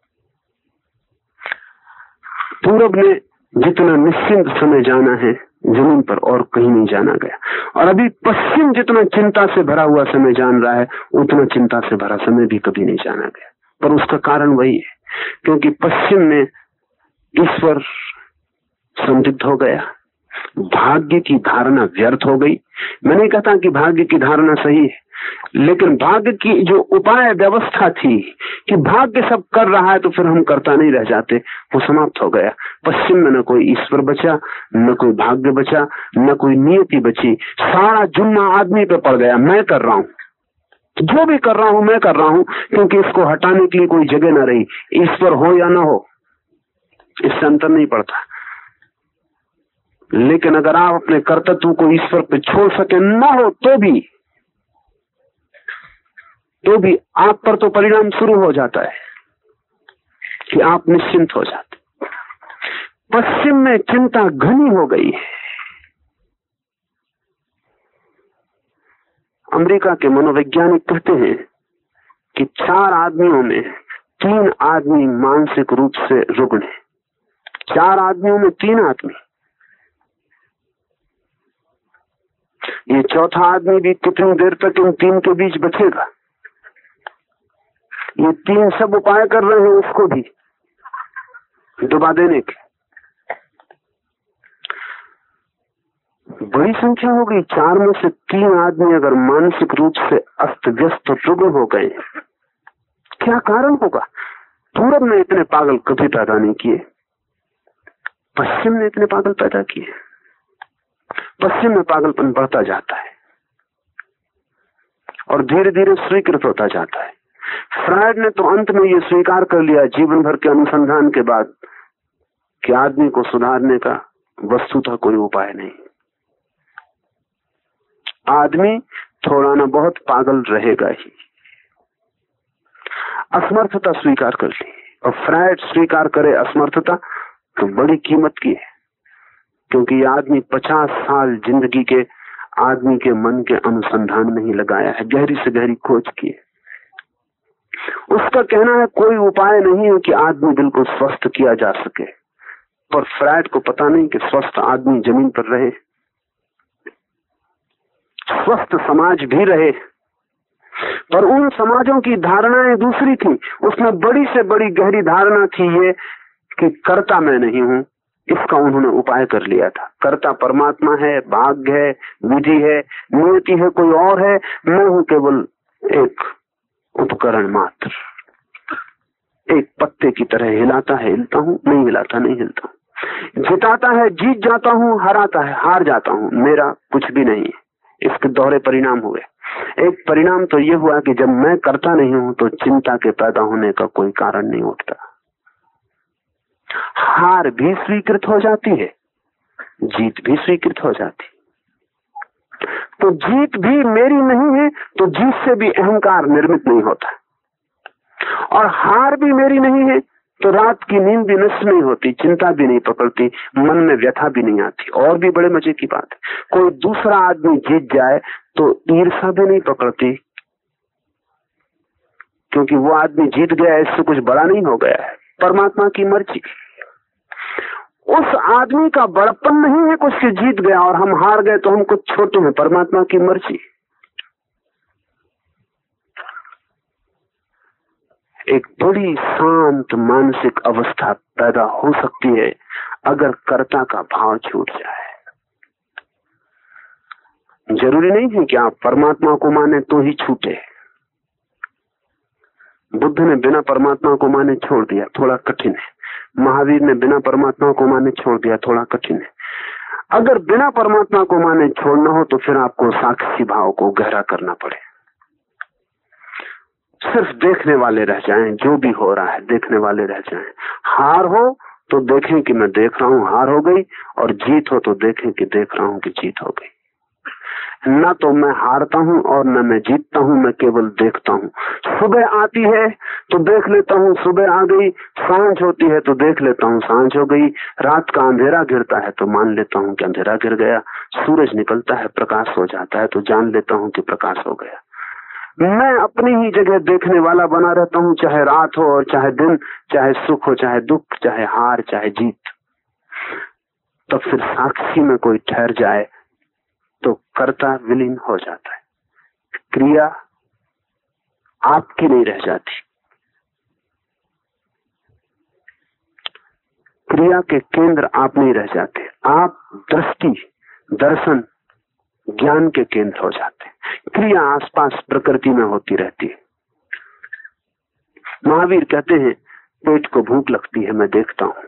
C: पूरब ने जितना निश्चिंत समय जाना है जमीन पर और कहीं नहीं जाना गया, और अभी पश्चिम जितना चिंता से भरा हुआ समय जान रहा है, उतना चिंता से भरा समय भी कभी नहीं जाना गया। पर उसका कारण वही है, क्योंकि पश्चिम में ईश्वर संदिग्ध हो गया, भाग्य की धारणा व्यर्थ हो गई। मैं नहीं कहता कि भाग्य की धारणा सही है, लेकिन भाग्य की जो उपाय व्यवस्था थी कि भाग्य सब कर रहा है तो फिर हम करता नहीं रह जाते, वो समाप्त हो गया। पश्चिम में न कोई ईश्वर बचा, न कोई भाग्य बचा, न कोई नियति बची। सारा जुम्मा आदमी पे पड़ गया, मैं कर रहा हूं, जो भी कर रहा हूं मैं कर रहा हूं, क्योंकि इसको हटाने के लिए कोई जगह न रही। ईश्वर हो या न हो, इससे अंतर नहीं पड़ता। लेकिन अगर आप अपने कर्तव्य को ईश्वर पे छोड़ सके, ना हो तो भी तो भी आप पर तो परिणाम शुरू हो जाता है कि आप निश्चिंत हो जाते। पश्चिम में चिंता घनी हो गई है। अमेरिका के मनोवैज्ञानिक कहते हैं कि चार आदमियों में तीन आदमी मानसिक रूप से रुग्ण हैं, चार आदमियों में तीन आदमी, ये चौथा आदमी भी कितनी देर तक इन तीन के बीच बचेगा? ये तीन सब उपाय कर रहे हैं उसको भी डुबा देने के। बड़ी संख्या हो गई, चार में से तीन आदमी अगर मानसिक रूप से अस्त व्यस्त और रुग्ण हो गए, क्या कारण होगा? पूरब ने इतने पागल कभी पैदा नहीं किए, पश्चिम ने इतने पागल पैदा किए। पश्चिम में पागलपन बढ़ता जाता है और धीरे धीरे स्वीकृत होता जाता है। फ्रायड ने तो अंत में ये स्वीकार कर लिया जीवन भर के अनुसंधान के बाद कि आदमी को सुधारने का वस्तुतः कोई उपाय नहीं। आदमी थोड़ा ना बहुत पागल रहेगा ही। असमर्थता स्वीकार कर ली, और फ्रायड स्वीकार करे असमर्थता तो बड़ी कीमत की है, क्योंकि ये आदमी पचास साल जिंदगी के आदमी के मन के अनुसंधान में ही लगाया है, गहरी से गहरी खोज की है। उसका कहना है कोई उपाय नहीं है कि आदमी बिल्कुल स्वस्थ किया जा सके, पर फ्रायड को पता नहीं कि स्वस्थ आदमी जमीन पर रहे, स्वस्थ समाज भी रहे, पर उन समाजों की धारणाएं दूसरी थी। उसमें बड़ी से बड़ी गहरी धारणा थी ये कि कर्ता मैं नहीं हूं, इसका उन्होंने उपाय कर लिया था। कर्ता परमात्मा है, भाग्य है, विधि है, नियति है, कोई और है, मैं हूं केवल एक उपकरण मात्र, एक पत्ते की तरह हिलाता है हिलता हूं, नहीं हिलाता नहीं हिलता हूं, जिताता है जीत जाता हूं, हराता है हार जाता हूं, मेरा कुछ भी नहीं है। इसके दोहरे परिणाम हुए। एक परिणाम तो ये हुआ कि जब मैं करता नहीं हूं तो चिंता के पैदा होने का कोई कारण नहीं उठता। हार भी स्वीकृत हो जाती है, जीत भी स्वीकृत हो जाती। तो जीत भी मेरी नहीं है तो जीत से भी अहंकार निर्मित नहीं होता, और हार भी मेरी नहीं है तो रात की नींद भी नष्ट नहीं होती, चिंता भी नहीं पकड़ती, मन में व्यथा भी नहीं आती। और भी बड़े मजे की बात है, कोई दूसरा आदमी जीत जाए तो ईर्ष्या भी नहीं पकड़ती, क्योंकि वो आदमी जीत गया, इससे कुछ बड़ा नहीं हो गया है, परमात्मा की मर्जी। उस आदमी का बड़प्पन नहीं है कुछ से जीत गया और हम हार गए तो हम कुछ छोटे हैं, परमात्मा की मर्जी। एक बड़ी शांत मानसिक अवस्था पैदा हो सकती है अगर कर्ता का भाव छूट जाए। जरूरी नहीं है कि आप परमात्मा को माने तो ही छूटे। बुद्ध ने बिना परमात्मा को माने छोड़ दिया, थोड़ा कठिन है। महावीर ने बिना परमात्मा को माने छोड़ दिया, थोड़ा कठिन है। अगर बिना परमात्मा को माने छोड़ना हो तो फिर आपको साक्षी भाव को गहरा करना पड़े। सिर्फ देखने वाले रह जाएं, जो भी हो रहा है देखने वाले रह जाएं। हार हो तो देखें कि मैं देख रहा हूं हार हो गई, और जीत हो तो देखें कि देख रहा हूं कि जीत हो गई। ना तो मैं हारता हूं और न मैं जीतता हूं, मैं केवल देखता हूं। सुबह आती है तो देख लेता हूं सुबह आ गई, सांझ होती है तो देख लेता हूं सांझ हो गई, रात का अंधेरा गिरता है तो मान लेता हूं कि अंधेरा गिर गया, सूरज निकलता है प्रकाश हो जाता है तो जान लेता हूं कि प्रकाश हो गया। मैं अपनी ही जगह देखने वाला बना रहता हूं, चाहे रात हो और चाहे दिन, चाहे सुख हो चाहे दुख, चाहे हार चाहे जीत। तब फिर साक्षी में कोई ठहर जाए तो कर्ता विलीन हो जाता है, क्रिया आपकी नहीं रह जाती। क्रिया के केंद्र आप नहीं रह जाते, आप दृष्टि दर्शन ज्ञान के केंद्र हो जाते हैं। क्रिया आसपास प्रकृति में होती रहती है। महावीर कहते हैं पेट को भूख लगती है, मैं देखता हूं।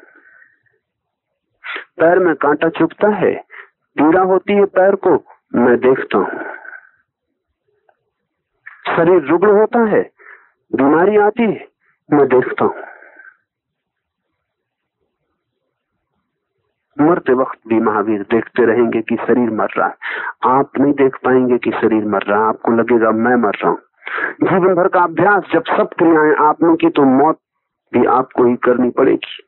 C: पैर में कांटा चुभता है, पीड़ा होती है पैर को, मैं देखता हूं। शरीर रुग्ण होता है, बीमारी आती है, मैं देखता हूं। मरते वक्त भी महावीर देखते रहेंगे कि शरीर मर रहा है। आप नहीं देख पाएंगे कि शरीर मर रहा है, आपको लगेगा मैं मर रहा हूं। जीवन भर का अभ्यास, जब सब क्रियाएं आपने की तो मौत भी आपको ही करनी पड़ेगी।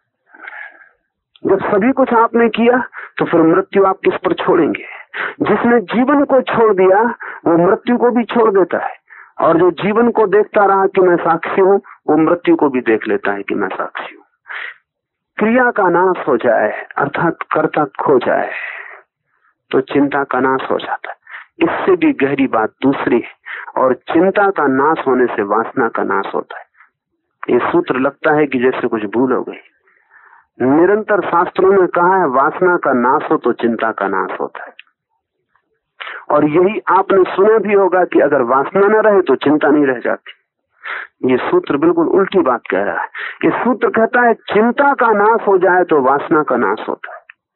C: जब सभी कुछ आपने किया तो फिर मृत्यु आप किस पर छोड़ेंगे? जिसने जीवन को छोड़ दिया वो मृत्यु को भी छोड़ देता है, और जो जीवन को देखता रहा कि मैं साक्षी हूं वो मृत्यु को भी देख लेता है कि मैं साक्षी हूं। क्रिया का नाश हो जाए अर्थात कर्ता खो जाए तो चिंता का नाश हो जाता है। इससे भी गहरी बात दूसरी है, और चिंता का नाश होने से वासना का नाश होता है। ये सूत्र लगता है कि जैसे कुछ भूल हो गई। निरंतर शास्त्रों में कहा है वासना का नाश हो तो चिंता का नाश होता है। और यही आपने सुना भी होगा कि अगर वासना न रहे तो चिंता नहीं रह जाती। ये सूत्र बिल्कुल उल्टी बात कह रहा है। ये सूत्र कहता है चिंता का नाश हो जाए तो वासना का नाश होता है।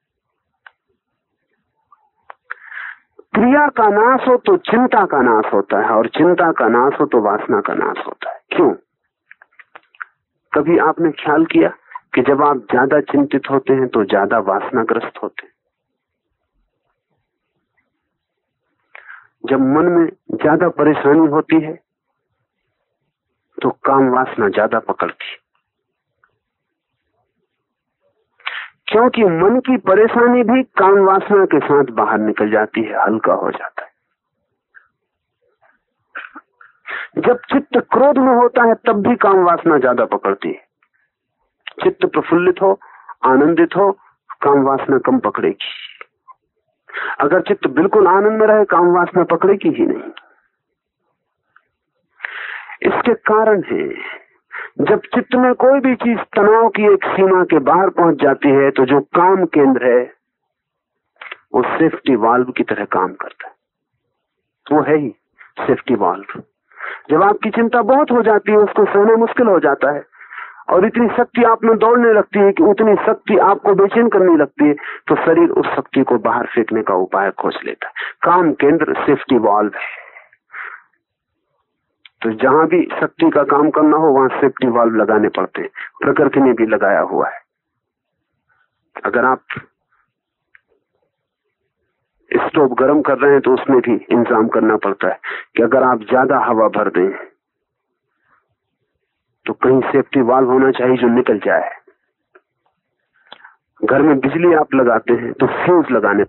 C: क्रिया का नाश हो तो चिंता का नाश होता है, और चिंता का नाश हो तो वासना का नाश होता है। क्यों? कभी आपने ख्याल किया कि जब आप ज्यादा चिंतित होते हैं तो ज्यादा वासनाग्रस्त होते हैं? जब मन में ज्यादा परेशानी होती है तो काम वासना ज्यादा पकड़ती, क्योंकि मन की परेशानी भी काम वासना के साथ बाहर निकल जाती है, हल्का हो जाता है। जब चित्त क्रोध में होता है तब भी काम वासना ज्यादा पकड़ती है। चित्त प्रफुल्लित हो, आनंदित हो, काम वासना कम पकड़ेगी। अगर चित्त बिल्कुल आनंद में रहे, काम वासना पकड़ेगी ही नहीं। इसके कारण है जब चित्त में कोई भी चीज तनाव की एक सीमा के बाहर पहुंच जाती है तो जो काम केंद्र है वो सेफ्टी वाल्व की तरह काम करता है। वो है ही सेफ्टी वाल्व। जब आपकी चिंता बहुत हो जाती है, उसको सहना मुश्किल हो जाता है, और इतनी शक्ति आप में दौड़ने लगती है कि उतनी शक्ति आपको बेचैन करने लगती है, तो शरीर उस शक्ति को बाहर फेंकने का उपाय खोज लेता है। काम केंद्र सेफ्टी वाल्व है। तो जहां भी शक्ति का काम करना हो वहां सेफ्टी वाल्व लगाने पड़ते हैं। प्रकृति ने भी लगाया हुआ है। अगर आप स्टोव गर्म कर रहे हैं तो उसमें भी इंतजाम करना पड़ता है कि अगर आप ज्यादा हवा भर दें तो कहीं सेफ्टी वाल्व होना चाहिए जो निकल जाए। घर में बिजली आप लगाते हैं तो फ्यूज लगाने,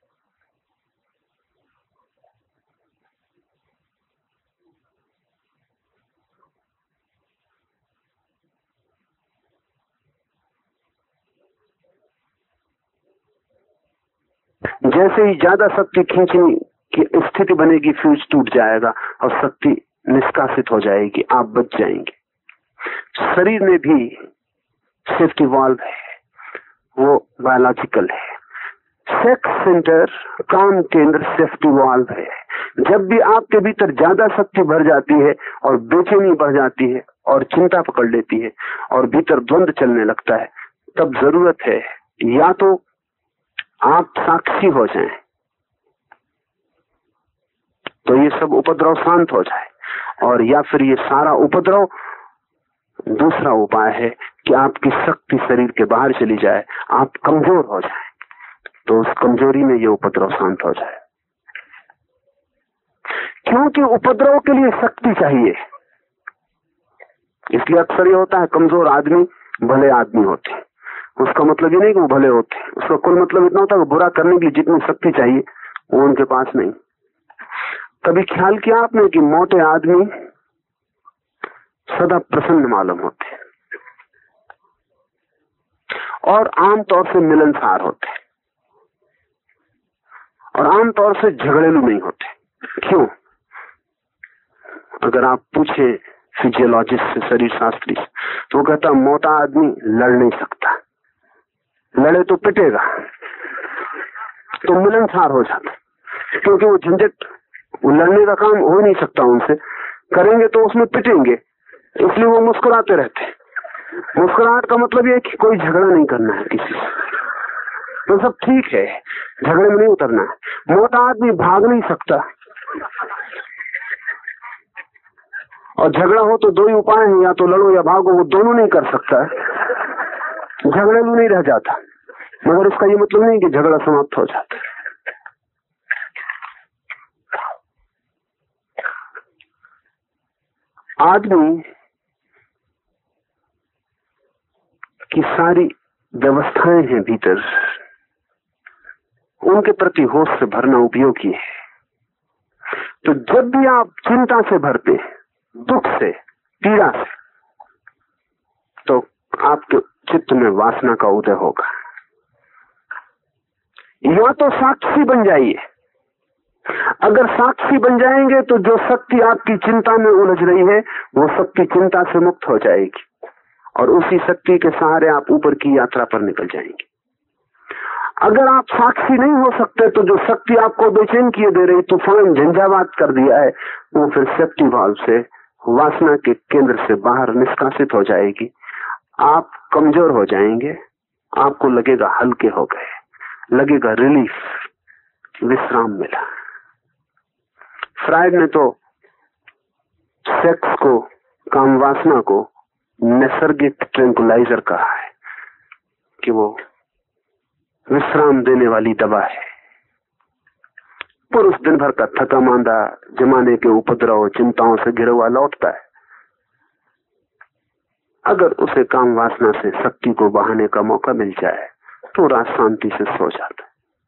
C: जैसे ही ज्यादा शक्ति खींचने की स्थिति बनेगी फ्यूज टूट जाएगा और शक्ति निष्कासित हो जाएगी, आप बच जाएंगे। शरीर में भी सेफ्टी वाल्व है, वो बायोलॉजिकल है। सेक्स सेंटर काम केंद्र सेफ्टी वाल्व है। जब भी आपके भीतर ज्यादा शक्ति भर जाती है और बेचैनी बढ़ जाती है और चिंता पकड़ लेती है और भीतर द्वंद्व चलने लगता है, तब जरूरत है या तो आप साक्षी हो जाएं तो ये सब उपद्रव शांत हो जाए, और या फिर ये सारा उपद्रव, दूसरा उपाय है कि आपकी शक्ति शरीर के बाहर चली जाए, आप कमजोर हो जाए, तो उस कमजोरी में ये उपद्रव शांत हो जाए। क्योंकि उपद्रव के लिए शक्ति चाहिए, इसलिए अक्सर ये होता है कमजोर आदमी भले आदमी होते हैं। उसका मतलब ये नहीं कि वो भले होते, उसका कुल मतलब इतना होता है कि बुरा करने की जितनी शक्ति चाहिए वो उनके पास नहीं। कभी ख्याल किया आपने कि मोटे आदमी सदा प्रसन्न मालूम होते हैं और आमतौर से मिलनसार होते हैं और आमतौर से झगड़ेलू नहीं होते? क्यों? अगर आप पूछे फिजियोलॉजिस्ट से, शरीर शास्त्री से, तो वो कहता मोटा आदमी लड़ नहीं सकता, लड़े तो पिटेगा, तो मिलनसार हो जाता, क्योंकि वो झंझट, वो लड़ने का काम हो नहीं सकता उनसे, करेंगे तो उसमें पिटेंगे, इसलिए वो मुस्कुराते रहते। मुस्कुराहट का मतलब ये है कि कोई झगड़ा नहीं करना है किसी से, तो सब ठीक है, झगड़े में नहीं उतरना है। मोटा आदमी भाग नहीं सकता, और झगड़ा हो तो दो ही उपाय हैं, या तो लड़ो या भागो, वो दोनों नहीं कर सकता, झगड़ेलू नहीं रह जाता। मगर उसका ये मतलब नहीं कि झगड़ा समाप्त हो जाता। आदमी की सारी व्यवस्थाएं हैं भीतर, उनके प्रति होश से भरना उपयोगी है। तो जब भी आप चिंता से भरते, दुख से, पीड़ा से, तो आपके चित्त में वासना का उदय होगा। या तो साक्षी बन जाइए। अगर साक्षी बन जाएंगे तो जो शक्ति आपकी चिंता में उलझ रही है वो शक्ति चिंता से मुक्त हो जाएगी और उसी शक्ति के सहारे आप ऊपर की यात्रा पर निकल जाएंगे। अगर आप साक्षी नहीं हो सकते तो जो शक्ति आपको बेचैन किए दे रही, तूफान झंझावात कर दिया है, वो फिर सेफ्टी वाल्व से वासना के केंद्र से बाहर निष्कासित हो जाएगी। आप कमजोर हो जाएंगे, आपको लगेगा हल्के हो गए, लगेगा रिलीफ, विश्राम मिला। फ्रायड ने तो सेक्स को, काम वासना को नैसर्गिक ट्रैंकुलाइजर कहा है कि वो विश्राम देने वाली दवा है। पुरुष दिन भर का थका मांदा जमाने के उपद्रव चिंताओं से घिरा हुआ लौटता है। अगर उसे काम वासना से शक्ति को बहाने का मौका मिल जाए तो रात शांति से सो जाता है।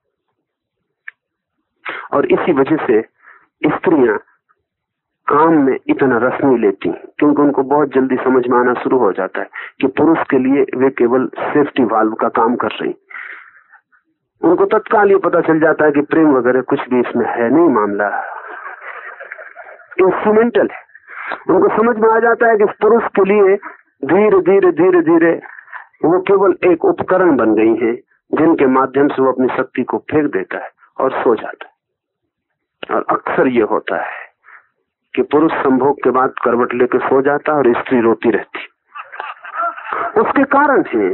C: और इसी वजह से स्त्रियां काम में इतना रस नहीं लेती, क्योंकि उनको बहुत जल्दी समझ में आना शुरू हो जाता है कि पुरुष के लिए वे केवल सेफ्टी वाल्व का काम कर रही। उनको तत्काल ये पता चल जाता है कि प्रेम वगैरह कुछ भी इसमें है नहीं, मामला इंस्ट्रूमेंटल है। उनको समझ में आ जाता है कि पुरुष के लिए धीरे धीरे धीरे धीरे वो केवल एक उपकरण बन गई है जिनके माध्यम से वो अपनी शक्ति को फेंक देता है और सो जाता है। और अक्सर ये होता है कि पुरुष संभोग के बाद करवट लेकर सो जाता और स्त्री रोती रहती। उसके कारण है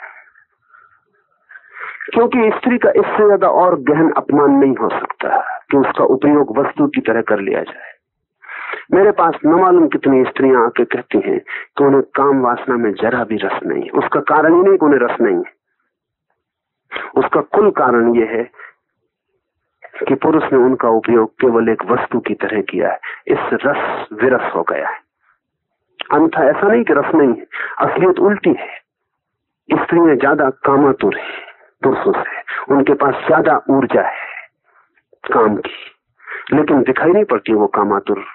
C: क्योंकि स्त्री का इससे ज्यादा और गहन अपमान नहीं हो सकता कि उसका उपयोग वस्तु की तरह कर लिया जाए। मेरे पास न मालूम कितनी स्त्रियां आके कहती हैं कि उन्हें काम वासना में जरा भी रस नहीं। उसका कारण ही नहीं कि उन्हें रस नहीं है, उसका कुल कारण यह है कि पुरुष ने उनका उपयोग केवल एक वस्तु की तरह किया है। इससे रस विरस हो गया है। अन्यथा ऐसा नहीं कि रस नहीं है, असलियत उल्टी है। स्त्रियां ज्यादा कामातुर है पुरुषों से, उनके पास ज्यादा ऊर्जा है काम की, लेकिन दिखाई नहीं पड़ती वो कामातुर,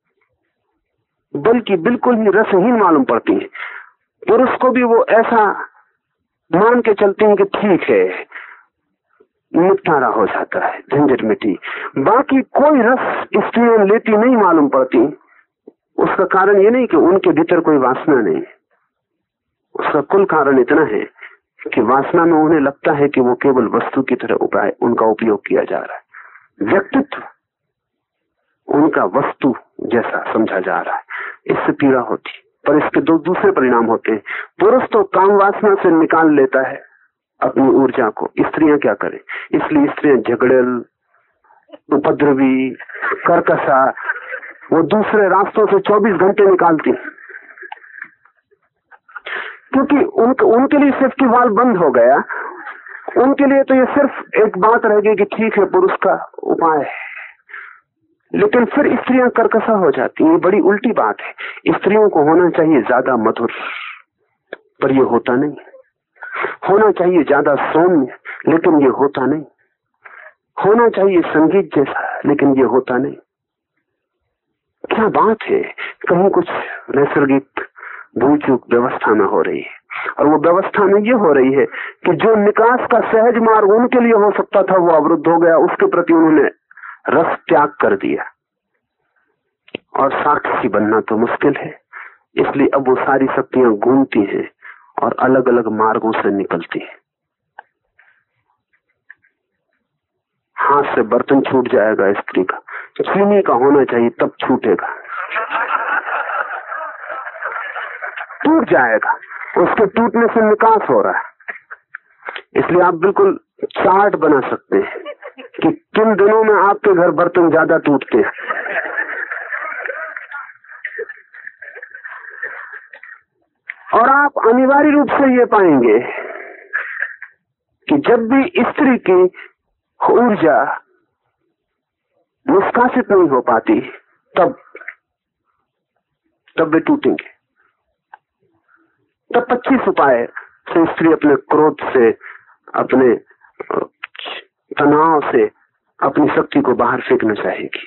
C: बल्कि बिल्कुल ही रसहीन मालूम पड़ती है। पुरुष को भी वो ऐसा मान के चलते हैं कि ठीक है, निपटारा हो जाता है, झंझट मिटी। बाकी कोई रस स्त्रियां लेती नहीं मालूम पड़ती। उसका कारण ये नहीं कि उनके भीतर कोई वासना नहीं, उसका कुल कारण इतना है कि वासना में उन्हें लगता है कि वो केवल वस्तु की तरह उपाय उनका उपयोग किया जा रहा है। व्यक्तित्व उनका वस्तु जैसा समझा जा रहा है। इससे पीड़ा होती, पर इसके दो दूसरे परिणाम होते हैं। पुरुष तो काम वासना से निकाल लेता है अपनी ऊर्जा को, स्त्रियां क्या करें? इसलिए स्त्रियां झगड़ेल, उपद्रवी, कर्कशा, वो दूसरे रास्तों से चौबीस घंटे निकालती, क्योंकि उनके उनके लिए सेफ्टी वाल्व बंद हो गया। उनके लिए तो ये सिर्फ एक बात रह गई कि ठीक है पुरुष का उपाय है, लेकिन फिर स्त्रियां कर्कशा हो जाती है। ये बड़ी उल्टी बात है। स्त्रियों को होना चाहिए ज्यादा मधुर, पर ये होता नहीं। होना चाहिए ज्यादा सौम्य, लेकिन ये होता नहीं। होना चाहिए संगीत जैसा, लेकिन ये होता नहीं। क्या बात है, कहीं कुछ नैसर्गिक भूल चूक व्यवस्था में हो रही है, और वो व्यवस्था में ये हो रही है कि जो निकास का सहज मार्ग उनके लिए हो सकता था वो अवरुद्ध हो गया। उसके प्रति उन्होंने रस त्याग कर दिया, और साक्षी बनना तो मुश्किल है। इसलिए अब वो सारी शक्तियां घूमती हैं और अलग अलग मार्गों से निकलती है। हाथ से बर्तन छूट जाएगा स्त्री का, चीनी का होना चाहिए तब छूटेगा, टूट जाएगा, उसके टूटने से निकास हो रहा है। इसलिए आप बिल्कुल चार्ट बना सकते हैं कि किन दिनों में आपके घर बर्तन ज्यादा टूटते हैं। और आप अनिवार्य रूप से ये पाएंगे कि जब भी स्त्री की ऊर्जा निष्कासित नहीं हो पाती तब तब वे टूटेंगे। तब पच्चीस उपाय से स्त्री अपने क्रोध से, अपने तनाव से अपनी शक्ति को बाहर फेंकना चाहेगी।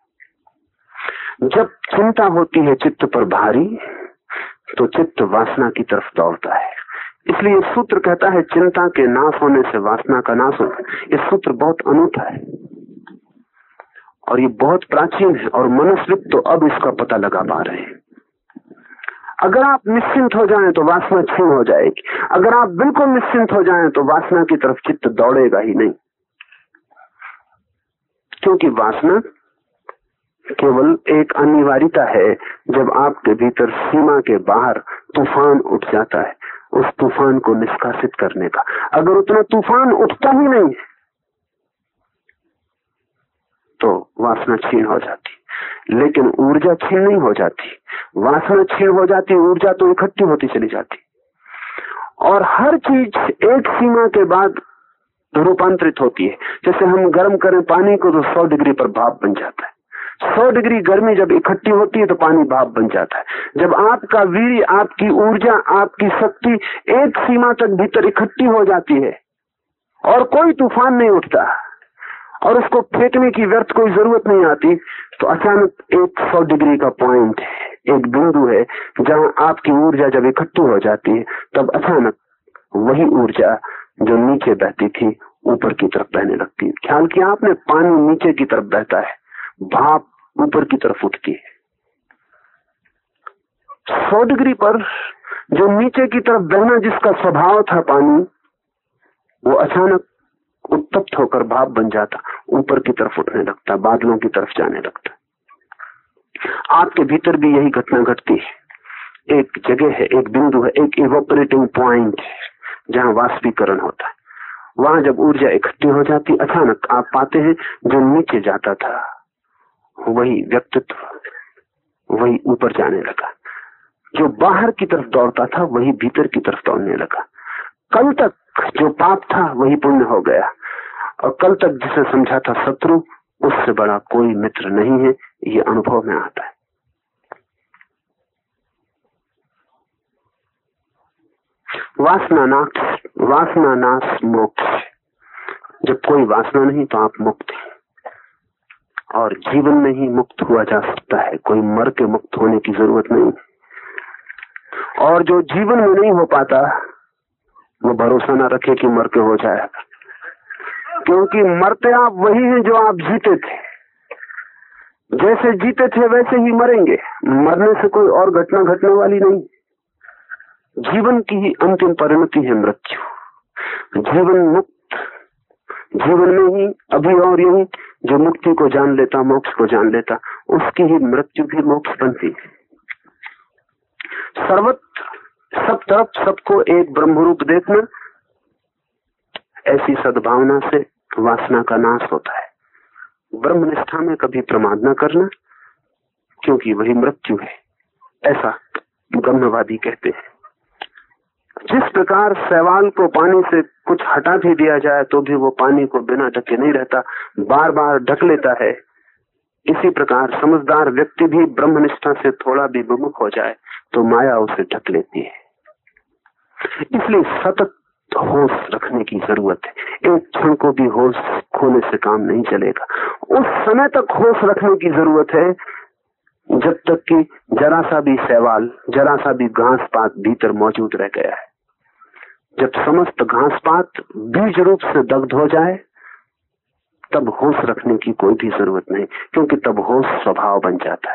C: जब चिंता होती है चित्त पर भारी, तो चित्त वासना की तरफ दौड़ता है। इसलिए सूत्र कहता है चिंता के नाश होने से वासना का नाश होता है। ये सूत्र बहुत अनूठा है और ये बहुत प्राचीन है और मनुष्य तो अब इसका पता लगा पा रहे हैं। अगर आप निश्चिंत हो जाएं तो वासना क्षीण हो जाएगी। अगर आप बिल्कुल निश्चिंत हो जाएं तो वासना की तरफ चित्त दौड़ेगा ही नहीं, क्योंकि वासना केवल एक अनिवार्यता है। जब आपके भीतर सीमा के बाहर तूफान उठ जाता है, उस तूफान को निष्कासित करने का। अगर उतना तूफान उठता ही नहीं तो वासना क्षीण हो जाती, लेकिन ऊर्जा क्षीण नहीं हो जाती। वासना क्षीण हो जाती, ऊर्जा तो इकट्ठी होती चली जाती। और हर चीज एक सीमा के बाद रूपांतरित होती है। जैसे हम गर्म करें पानी को तो सौ डिग्री पर भाप बन जाता है। सौ डिग्री गर्मी जब इकट्ठी होती है तो पानी भाप बन जाता है। जब आपका वीर, आपकी ऊर्जा, आपकी शक्ति एक सीमा तक भीतर इकट्ठी हो जाती है और कोई तूफान नहीं उठता और उसको फेंकने की व्यर्थ कोई जरूरत नहीं आती, तो अचानक एक सौ डिग्री का पॉइंट है, एक बिंदु है जहां आपकी ऊर्जा जब इकट्ठी हो जाती है, तब अचानक वही ऊर्जा जो नीचे बहती थी ऊपर की तरफ बहने लगती है। ख्याल किया आपने, पानी नीचे की तरफ बहता है, भाप ऊपर की तरफ उठती है। सौ डिग्री पर जो नीचे की तरफ बहना जिसका स्वभाव था पानी, वो अचानक उत्तप्त होकर भाप बन जाता, ऊपर की तरफ उठने लगता, बादलों की तरफ जाने लगता। आपके भीतर भी यही घटना घटती है। एक जगह है, एक बिंदु है, एक इवोपरेटिंग पॉइंट जहां वाष्पीकरण होता है। वहां जब ऊर्जा इकट्ठी हो जाती, अचानक आप पाते हैं जो नीचे जाता था वही व्यक्तित्व वही ऊपर जाने लगा, जो बाहर की तरफ दौड़ता था वही भीतर की तरफ दौड़ने लगा। कल तक जो पाप था वही पुण्य हो गया, और कल तक जिसे समझा था शत्रु, उससे बड़ा कोई मित्र नहीं है। ये अनुभव में आता है। वासना नाश, वासना नाश मोक्ष। जब कोई वासना नहीं तो आप मुक्त हैं, और जीवन में ही मुक्त हुआ जा सकता है। कोई मर के मुक्त होने की जरूरत नहीं। और जो जीवन में नहीं हो पाता वो भरोसा ना रखे कि मर के हो जाएगा, क्योंकि मरते आप वही हैं जो आप जीते थे। जैसे जीते थे वैसे ही मरेंगे। मरने से कोई और घटना घटने वाली नहीं। जीवन की ही अंतिम परिणति है मृत्यु। जीवन मुक्त, जीवन में ही अभी और यही जो मुक्ति को जान लेता, मोक्ष को जान लेता, उसकी ही मृत्यु भी मोक्ष बनती है। सर्वत्र सब तरफ सबको एक ब्रह्म रूप देखना, ऐसी सद्भावना से वासना का नाश होता है। ब्रह्मनिष्ठा में कभी प्रमाद न करना, क्योंकि वही मृत्यु है, ऐसा ब्रह्मवादी कहते हैं। जिस प्रकार शैवाल को पानी से कुछ हटा भी दिया जाए तो भी वो पानी को बिना ढके नहीं रहता, बार बार ढक लेता है, इसी प्रकार समझदार व्यक्ति भी ब्रह्मनिष्ठा से थोड़ा भी विमुख हो जाए तो माया उसे ढक लेती है। इसलिए सतत होश रखने की जरूरत है। एक क्षण को भी होश खोने से काम नहीं चलेगा। उस समय तक होश रखने की जरूरत है जब तक कि जरा सा भी शैवाल, जरा सा भी घास पात भीतर मौजूद रह गया है। जब समस्त घास पात बीज रूप से दग्ध हो जाए तब होश रखने की कोई भी जरूरत नहीं, क्योंकि तब होश स्वभाव बन जाता है।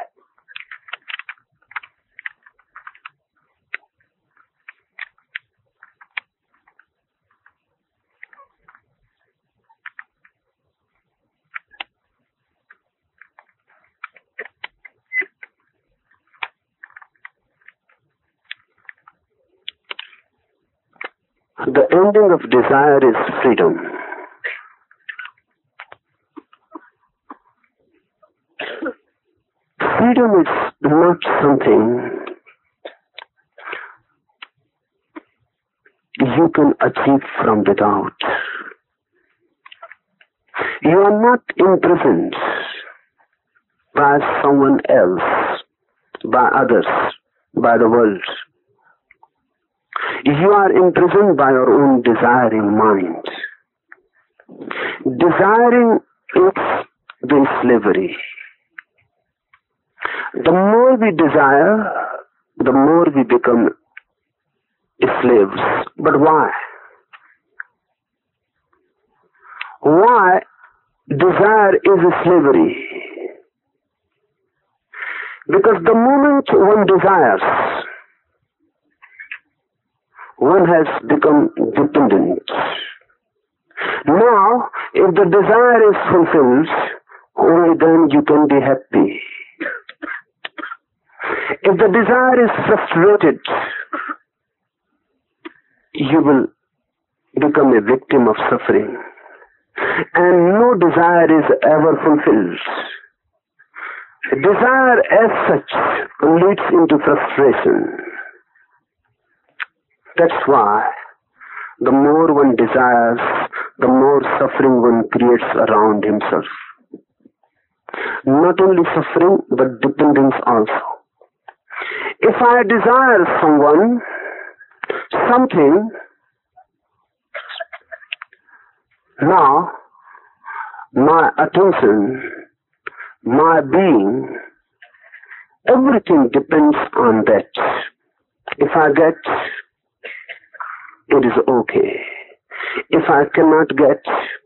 C: The ending of desire is freedom. Freedom is not something you can achieve from without. You are not imprisoned by someone else, by others, by the world. You are imprisoned by your own desiring mind. Desiring is the slavery. The more we desire, the more we become slaves. But why? Why desire is slavery? Because the moment one desires, one has become dependent. Now, if the desire is fulfilled, only then you can be happy. If the desire is frustrated, you will become a victim of suffering. And no desire is ever fulfilled. Desire as such leads into frustration. That's why the more one desires, the more suffering one creates around himself. Not only suffering, but dependence also. If I desire someone, something, now my attention, my being, everything depends on that. If I get, it is okay. If I cannot get,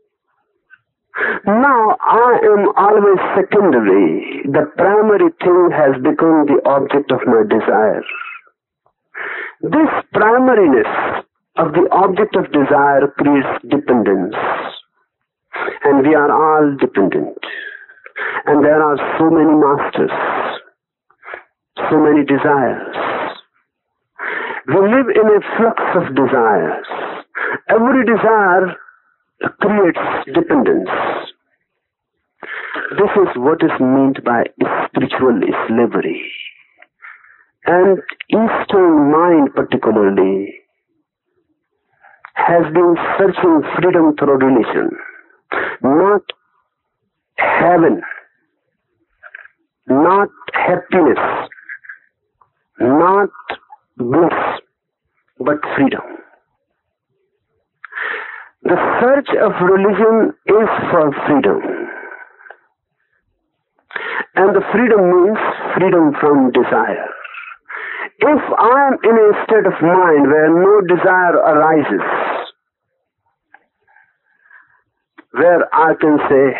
C: now I am always secondary. The primary thing has become the object of my desire. This primariness of the object of desire creates dependence. And we are all dependent. And there are so many masters, so many desires. We live in a flux of desires. Every desire creates dependence. This is what is meant by spiritual slavery. And Eastern mind particularly has been searching freedom through religion, not heaven, not happiness, not bliss, but freedom. The search of religion is for freedom. And the freedom means freedom from desire. If I am in a state of mind where no desire arises, where I can say,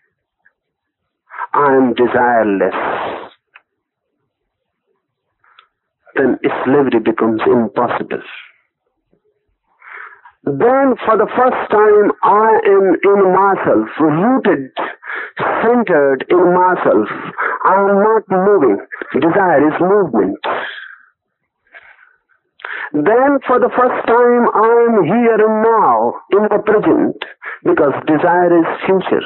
C: I am desireless, then slavery becomes impossible. Then for the first time I am in myself, rooted, centered in myself. I am not moving. Desire is movement. Then for the first time I am here and now, in the present, because desire is future.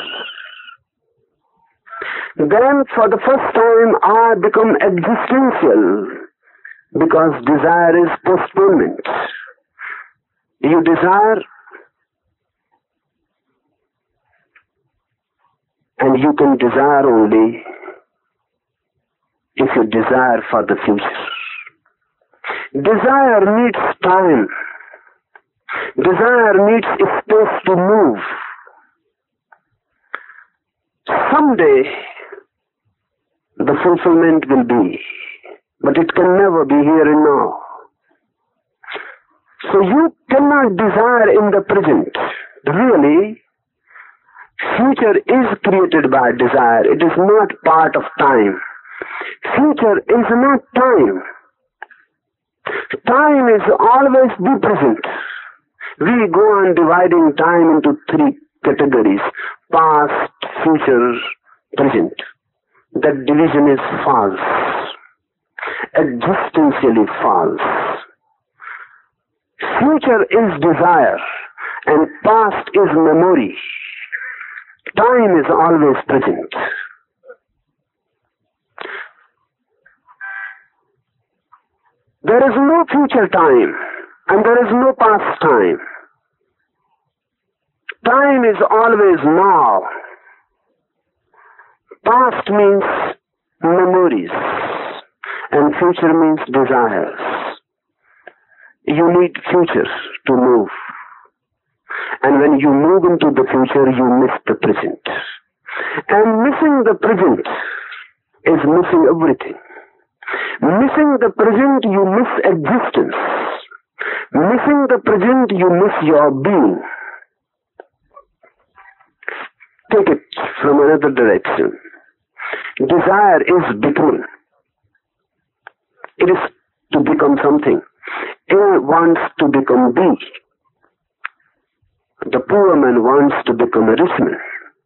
C: Then for the first time I become existential, because desire is postponement. You desire, and you can desire only if you desire for the future. Desire needs time. Desire needs space to move. Someday the fulfillment will be, but it can never be here and now. So you cannot desire in the present. Really, future is created by desire. It is not part of time. Future is not time. Time is always the present. We go on dividing time into three categories: past, future, present. That division is false, existentially false. Future is desire and past is memory. Time is always present. There is no future time and there is no past time. Time is always now. Past means memories and future means desires. You need future to move. And when you move into the future, you miss the present. And missing the present is missing everything. Missing the present, you miss existence. Missing the present, you miss your being. Take it from another direction. Desire is becoming. It is to become something. A wants to become B. The poor man wants to become a rich man.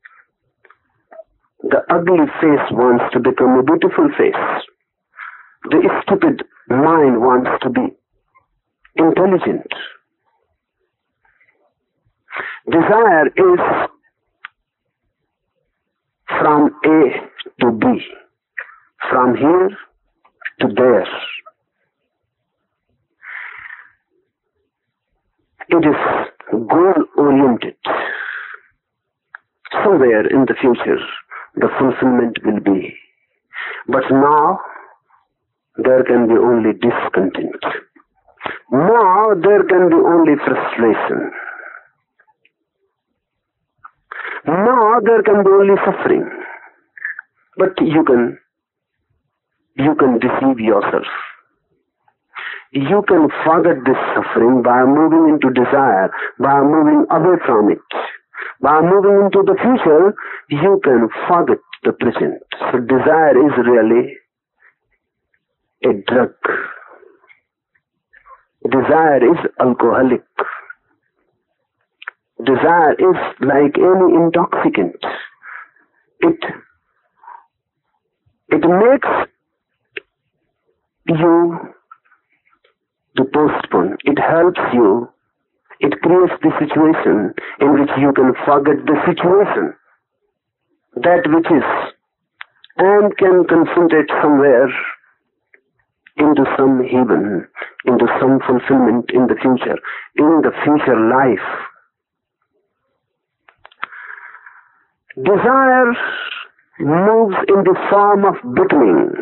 C: The ugly face wants to become a beautiful face. The stupid mind wants to be intelligent. Desire is from A to B, from here to there. It is goal-oriented. Somewhere in the future, the fulfillment will be. But now, there can be only discontent. Now, there can be only frustration. Now, there can be only suffering. But you can, you can deceive yourself. You can forget this suffering by moving into desire, by moving away from it. By moving into the future, you can forget the present. So desire is really a drug. Desire is alcoholic. Desire is like any intoxicant. It, it makes you to postpone. It helps you. It creates the situation in which you can forget the situation. That which is and can concentrate somewhere into some heaven, into some fulfillment in the future, in the future life. Desire moves in the form of becoming,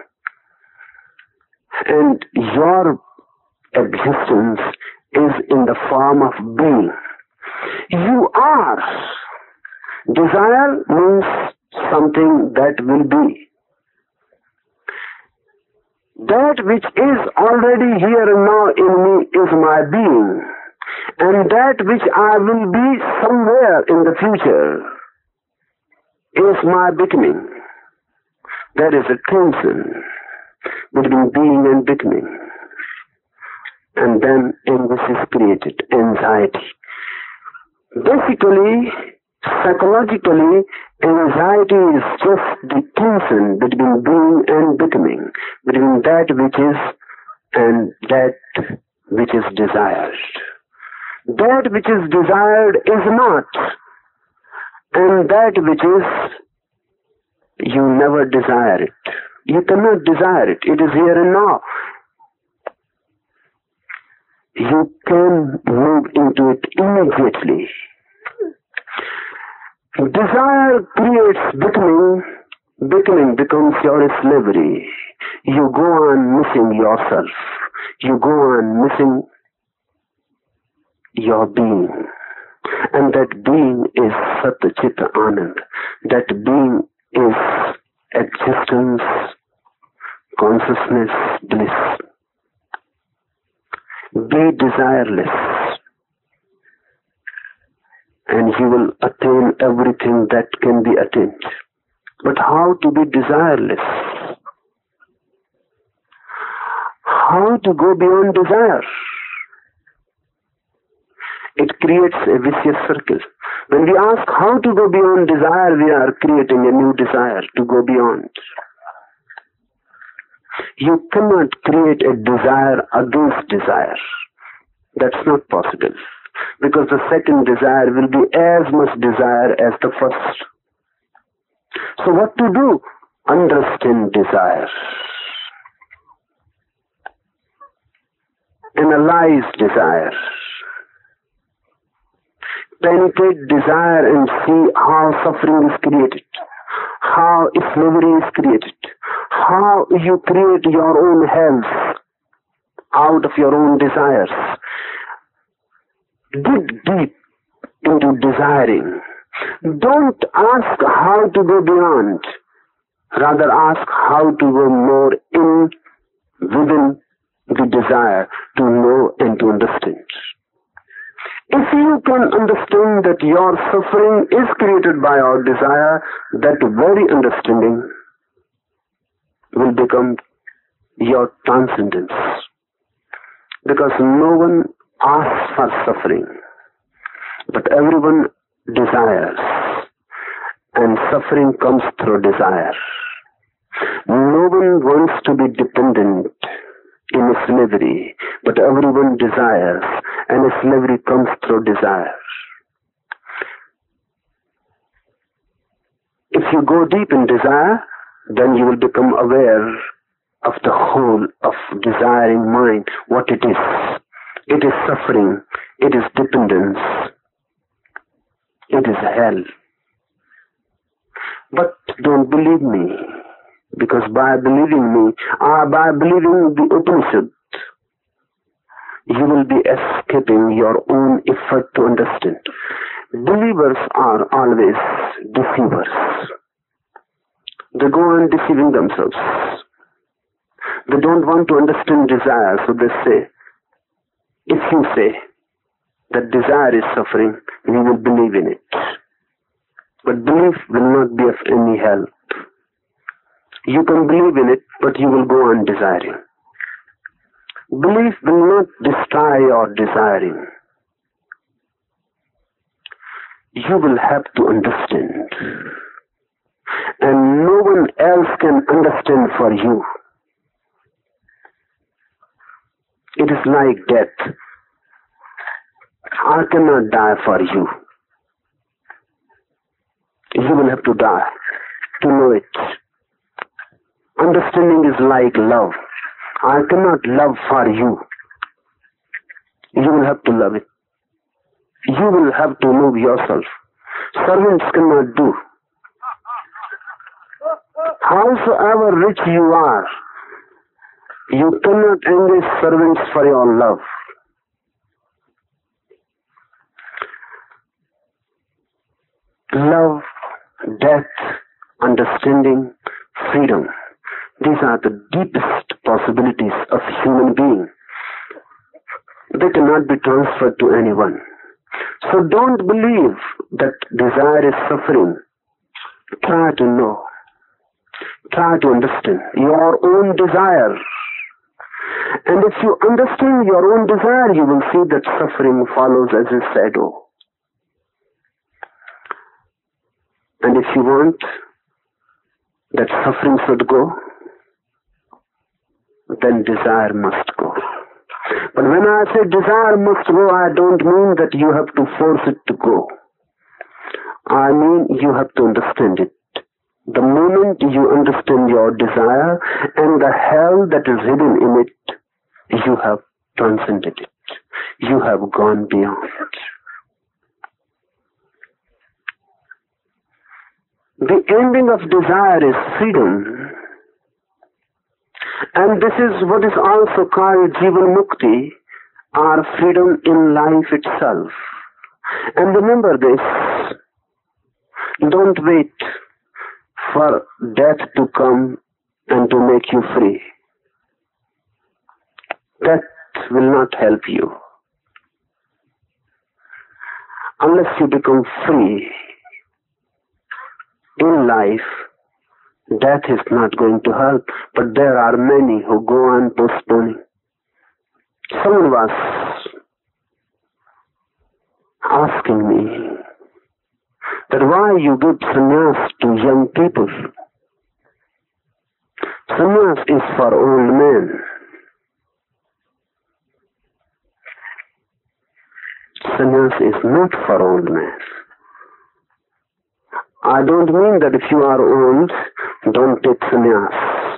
C: and your existence is in the form of being. You are. Desire means something that will be. That which is already here and now in me is my being. And that which I will be somewhere in the future is my becoming. There is a tension between being and becoming. And then anguish is created, anxiety. Basically, psychologically, anxiety is just the tension between being and becoming, between that which is and that which is desired. That which is desired is not, and that which is, you never desire it. You cannot desire it. It is here and now. You can move into it immediately. Desire creates becoming. Becoming becomes your slavery. You go on missing yourself. You go on missing your being. And that being is Sat Chit Anand. That being is existence, consciousness, bliss. Be desireless, and you will attain everything that can be attained. But how to be desireless? How to go beyond desire? It creates a vicious circle. When we ask how to go beyond desire, we are creating a new desire to go beyond. You cannot create a desire against desire. That's not possible. Because the second desire will be as much desire as the first. So what to do? Understand desire. Analyze desire. Penetrate desire and see how suffering is created. How slavery is created. How you create your own health out of your own desires. Dig deep into desiring. Don't ask how to go beyond. Rather ask how to go more in, within the desire to know and to understand. If you can understand that your suffering is created by our desire, that very understanding will become your transcendence. Because no one asks for suffering, but everyone desires, and suffering comes through desire. No one wants to be dependent in slavery, but everyone desires, and slavery comes through desire. If you go deep in desire, then you will become aware of the whole of desiring mind, what it is. It is suffering, it is dependence, it is hell. But don't believe me, because by believing me, or by believing the Upanishad, you will be escaping your own effort to understand. Believers are always deceivers. They go on deceiving themselves. They don't want to understand desire, so they say, if you say that desire is suffering, we will believe in it. But belief will not be of any help. You can believe in it, but you will go on desiring. Belief will not destroy your desiring. You will have to understand. And no one else can understand for you. It is like death. I cannot die for you. You will have to die to know it. Understanding is like love. I cannot love for you. You will have to love it. You will have to love yourself. Servants cannot do. Howsoever rich you are, you cannot engage servants for your love. Love, death, understanding, freedom. These are the deepest possibilities of human being. They cannot be transferred to anyone. So don't believe that desire is suffering. Try to know. Try to understand your own desire. And if you understand your own desire, you will see that suffering follows as a shadow. And if you want that suffering should go, then desire must go. But when I say desire must go, I don't mean that you have to force it to go. I mean you have to understand it. The moment you understand your desire and the hell that is hidden in it, you have transcended it. You have gone beyond. The ending of desire is freedom. And this is what is also called Jivan Mukti, or freedom in life itself. And remember this, don't wait for death to come and to make you free. That will not help you. Unless you become free in life, death is not going to help, but there are many who go on postponing. Someone was asking me that why you give sannyas to young people. Sannyas is for old men. Sannyas is not for old men. I don't mean that if you are old, don't take sannyas.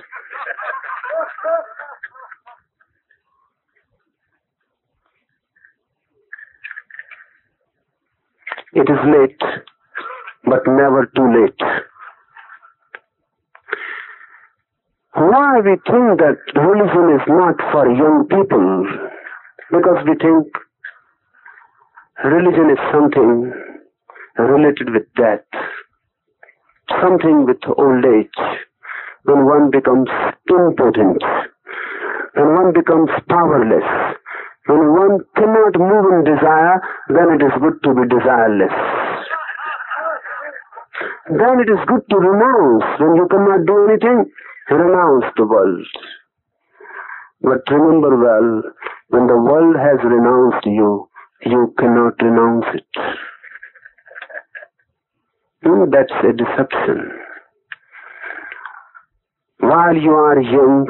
C: It is late, but never too late. Why we think that religion is not for young people? Because we think religion is something related with death. Something with old age, when one becomes impotent, when one becomes powerless, when one cannot move in desire, then it is good to be desireless. Then it is good to renounce. When you cannot do anything, renounce the world. But remember well, when the world has renounced you, you cannot renounce it. Hmm, that's a deception. While you are young,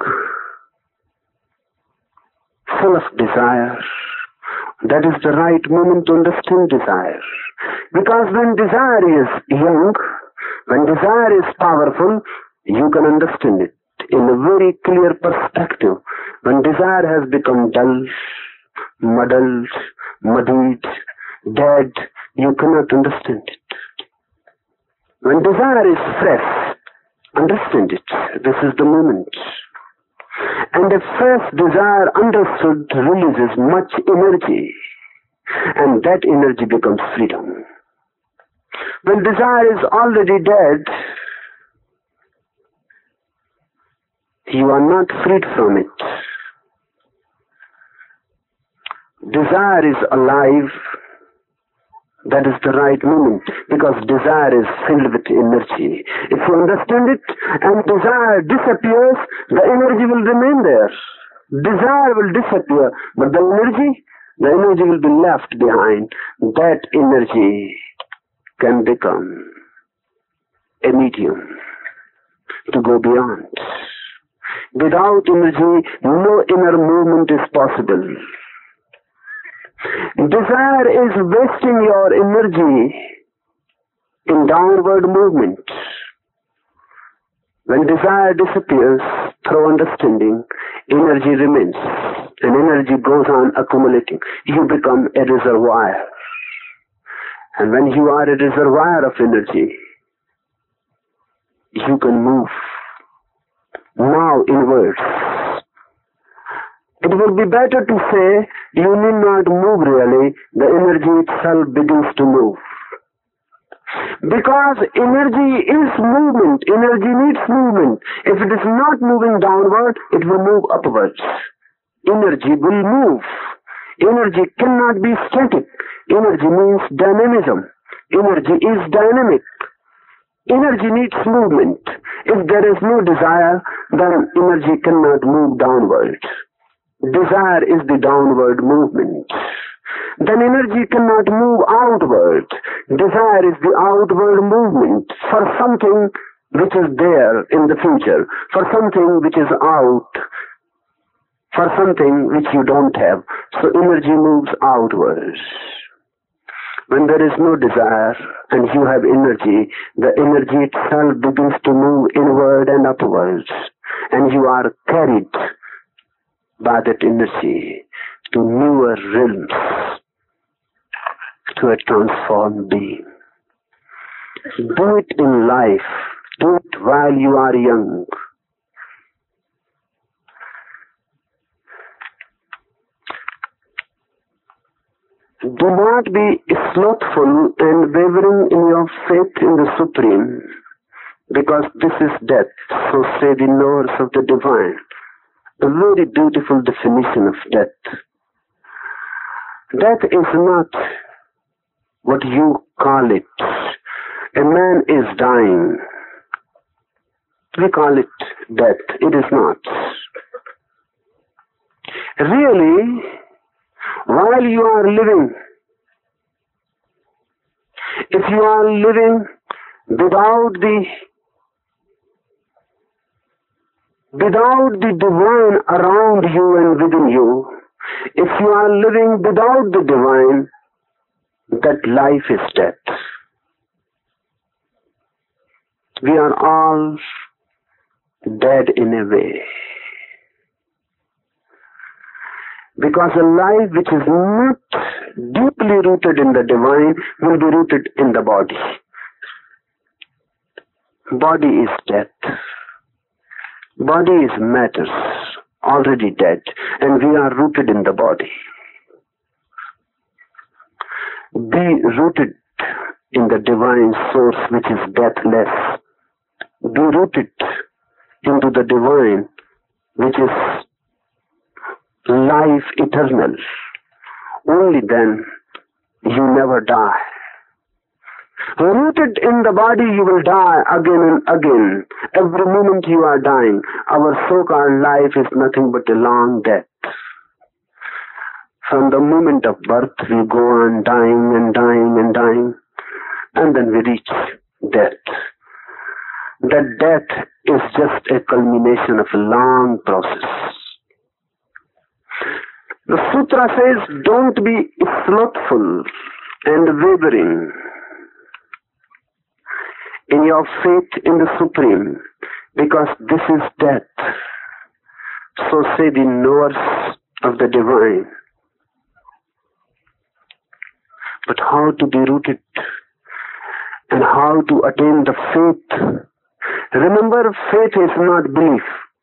C: full of desire, that is the right moment to understand desire. Because when desire is young, when desire is powerful, you can understand it in a very clear perspective. When desire has become dull, muddled, muddied, dead, you cannot understand it. When desire is fresh, understand it. This is the moment. And a fresh desire understood releases much energy, and that energy becomes freedom. When desire is already dead, you are not freed from it. Desire is alive. That is the right moment, because desire is filled with energy. If you understand it and desire disappears, the energy will remain there. Desire will disappear, but the energy, the energy will be left behind. That energy can become a medium to go beyond. Without energy, no inner movement is possible. Desire is wasting your energy in downward movement. When desire disappears through understanding, energy remains, and energy goes on accumulating. You become a reservoir. And when you are a reservoir of energy, you can move now inwards. It would be better to say, you need not move really, the energy itself begins to move. Because energy is movement, energy needs movement. If it is not moving downward, it will move upwards. Energy will move. Energy cannot be static. Energy means dynamism. Energy is dynamic. Energy needs movement. If there is no desire, then energy cannot move downward. Desire is the downward movement. Then energy cannot move outward. Desire is the outward movement for something which is there in the future, for something which is out, for something which you don't have. So energy moves outwards. When there is no desire and you have energy, the energy itself begins to move inward and upwards, and you are carried by that energy to newer realms, to a transformed being. Do it in life. Do it while you are young. Do not be slothful and wavering in your faith in the Supreme, because this is death, so say the knowers of the divine. A very beautiful definition of death. Death is not what you call it. A man is dying. We call it death. It is not. Really, while you are living, if you are living without the without the divine around you and within you, if you are living without the divine, that life is death. We are all dead in a way. Because a life which is not deeply rooted in the divine will be rooted in the body. Body is death. Body is matter, already dead, and we are rooted in the body. Be rooted in the divine source which is deathless. Be rooted into the divine which is life eternal. Only then you never die. Rooted in the body, you will die again and again. Every moment you are dying. Our so-called life is nothing but a long death. From the moment of birth, we go on dying and dying and dying, and then we reach death. That death is just a culmination of a long process. The sutra says, don't be slothful and wavering in your faith in the Supreme, because this is death. So say the knowers of the divine. But how to be rooted and how to attain the faith? Remember, faith is not belief.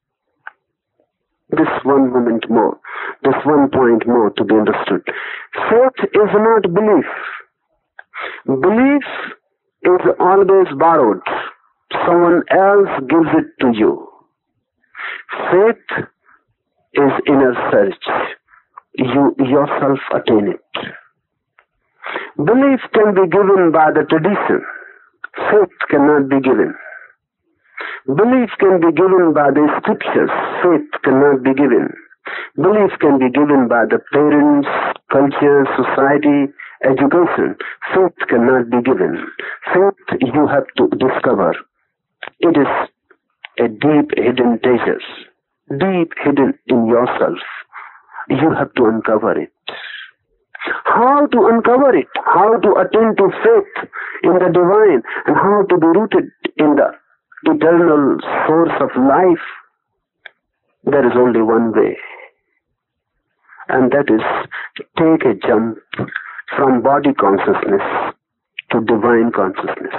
C: This one moment more, this one point more to be understood. Faith is not belief. Belief is always borrowed. Someone else gives it to you. Faith is inner search. You yourself attain it. Belief can be given by the tradition. Faith cannot be given. Belief can be given by the scriptures. Faith cannot be given. Belief can be given by the parents, culture, society, education. Faith cannot be given. Faith you have to discover. It is a deep hidden treasure, deep hidden in yourself. You have to uncover it. How to uncover it? How to attain to faith in the divine and how to be rooted in the eternal source of life? There is only one way, and that is take a jump from body consciousness to divine consciousness.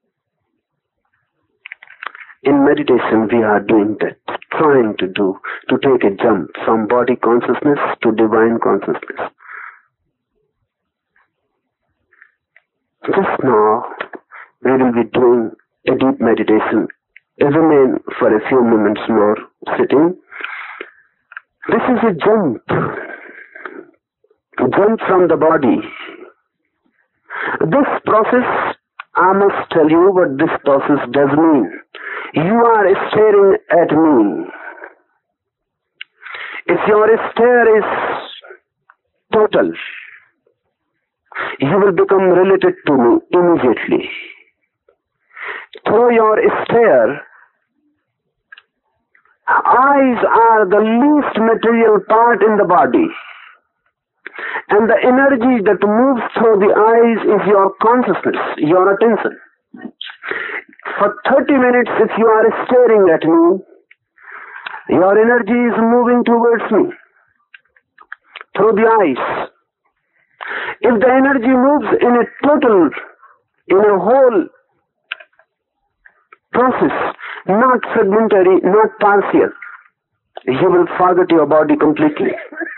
C: In meditation, we are doing that, trying to do, to take a jump from body consciousness to divine consciousness. Just now, we will be doing a deep meditation. Remain for a few moments more sitting. This is a jump. A jump from the body. This process, I must tell you what this process does mean. You are staring at me. If your stare is total, you will become related to me immediately. Through your stare, eyes are the least material part in the body. And the energy that moves through the eyes is your consciousness, your attention. For thirty minutes, if you are staring at me, your energy is moving towards me through the eyes. If the energy moves in a total, in a whole process, not fragmentary, not partial, you will forget your body completely.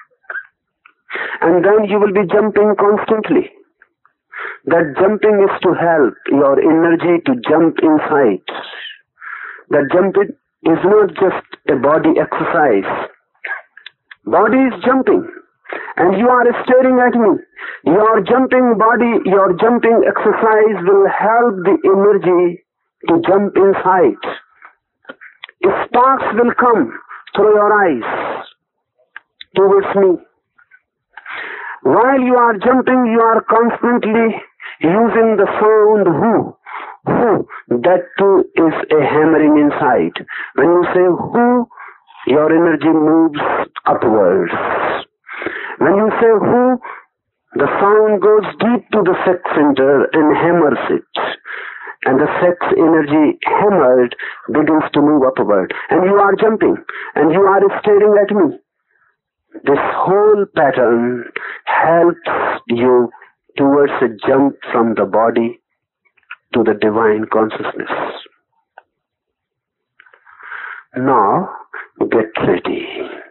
C: And then you will be jumping constantly. That jumping is to help your energy to jump inside. That jumping is not just a body exercise. Body is jumping. And you are staring at me. Your jumping body, your jumping exercise will help the energy to jump inside. Sparks will come through your eyes towards me. While you are jumping, you are constantly using the sound who. Who. That too is a hammering inside. When you say who, your energy moves upwards. When you say who, the sound goes deep to the sex center and hammers it. And the sex energy hammered begins to move upward. And you are jumping. And you are staring at me. This whole pattern helps you towards a jump from the body to the divine consciousness. Now, get ready.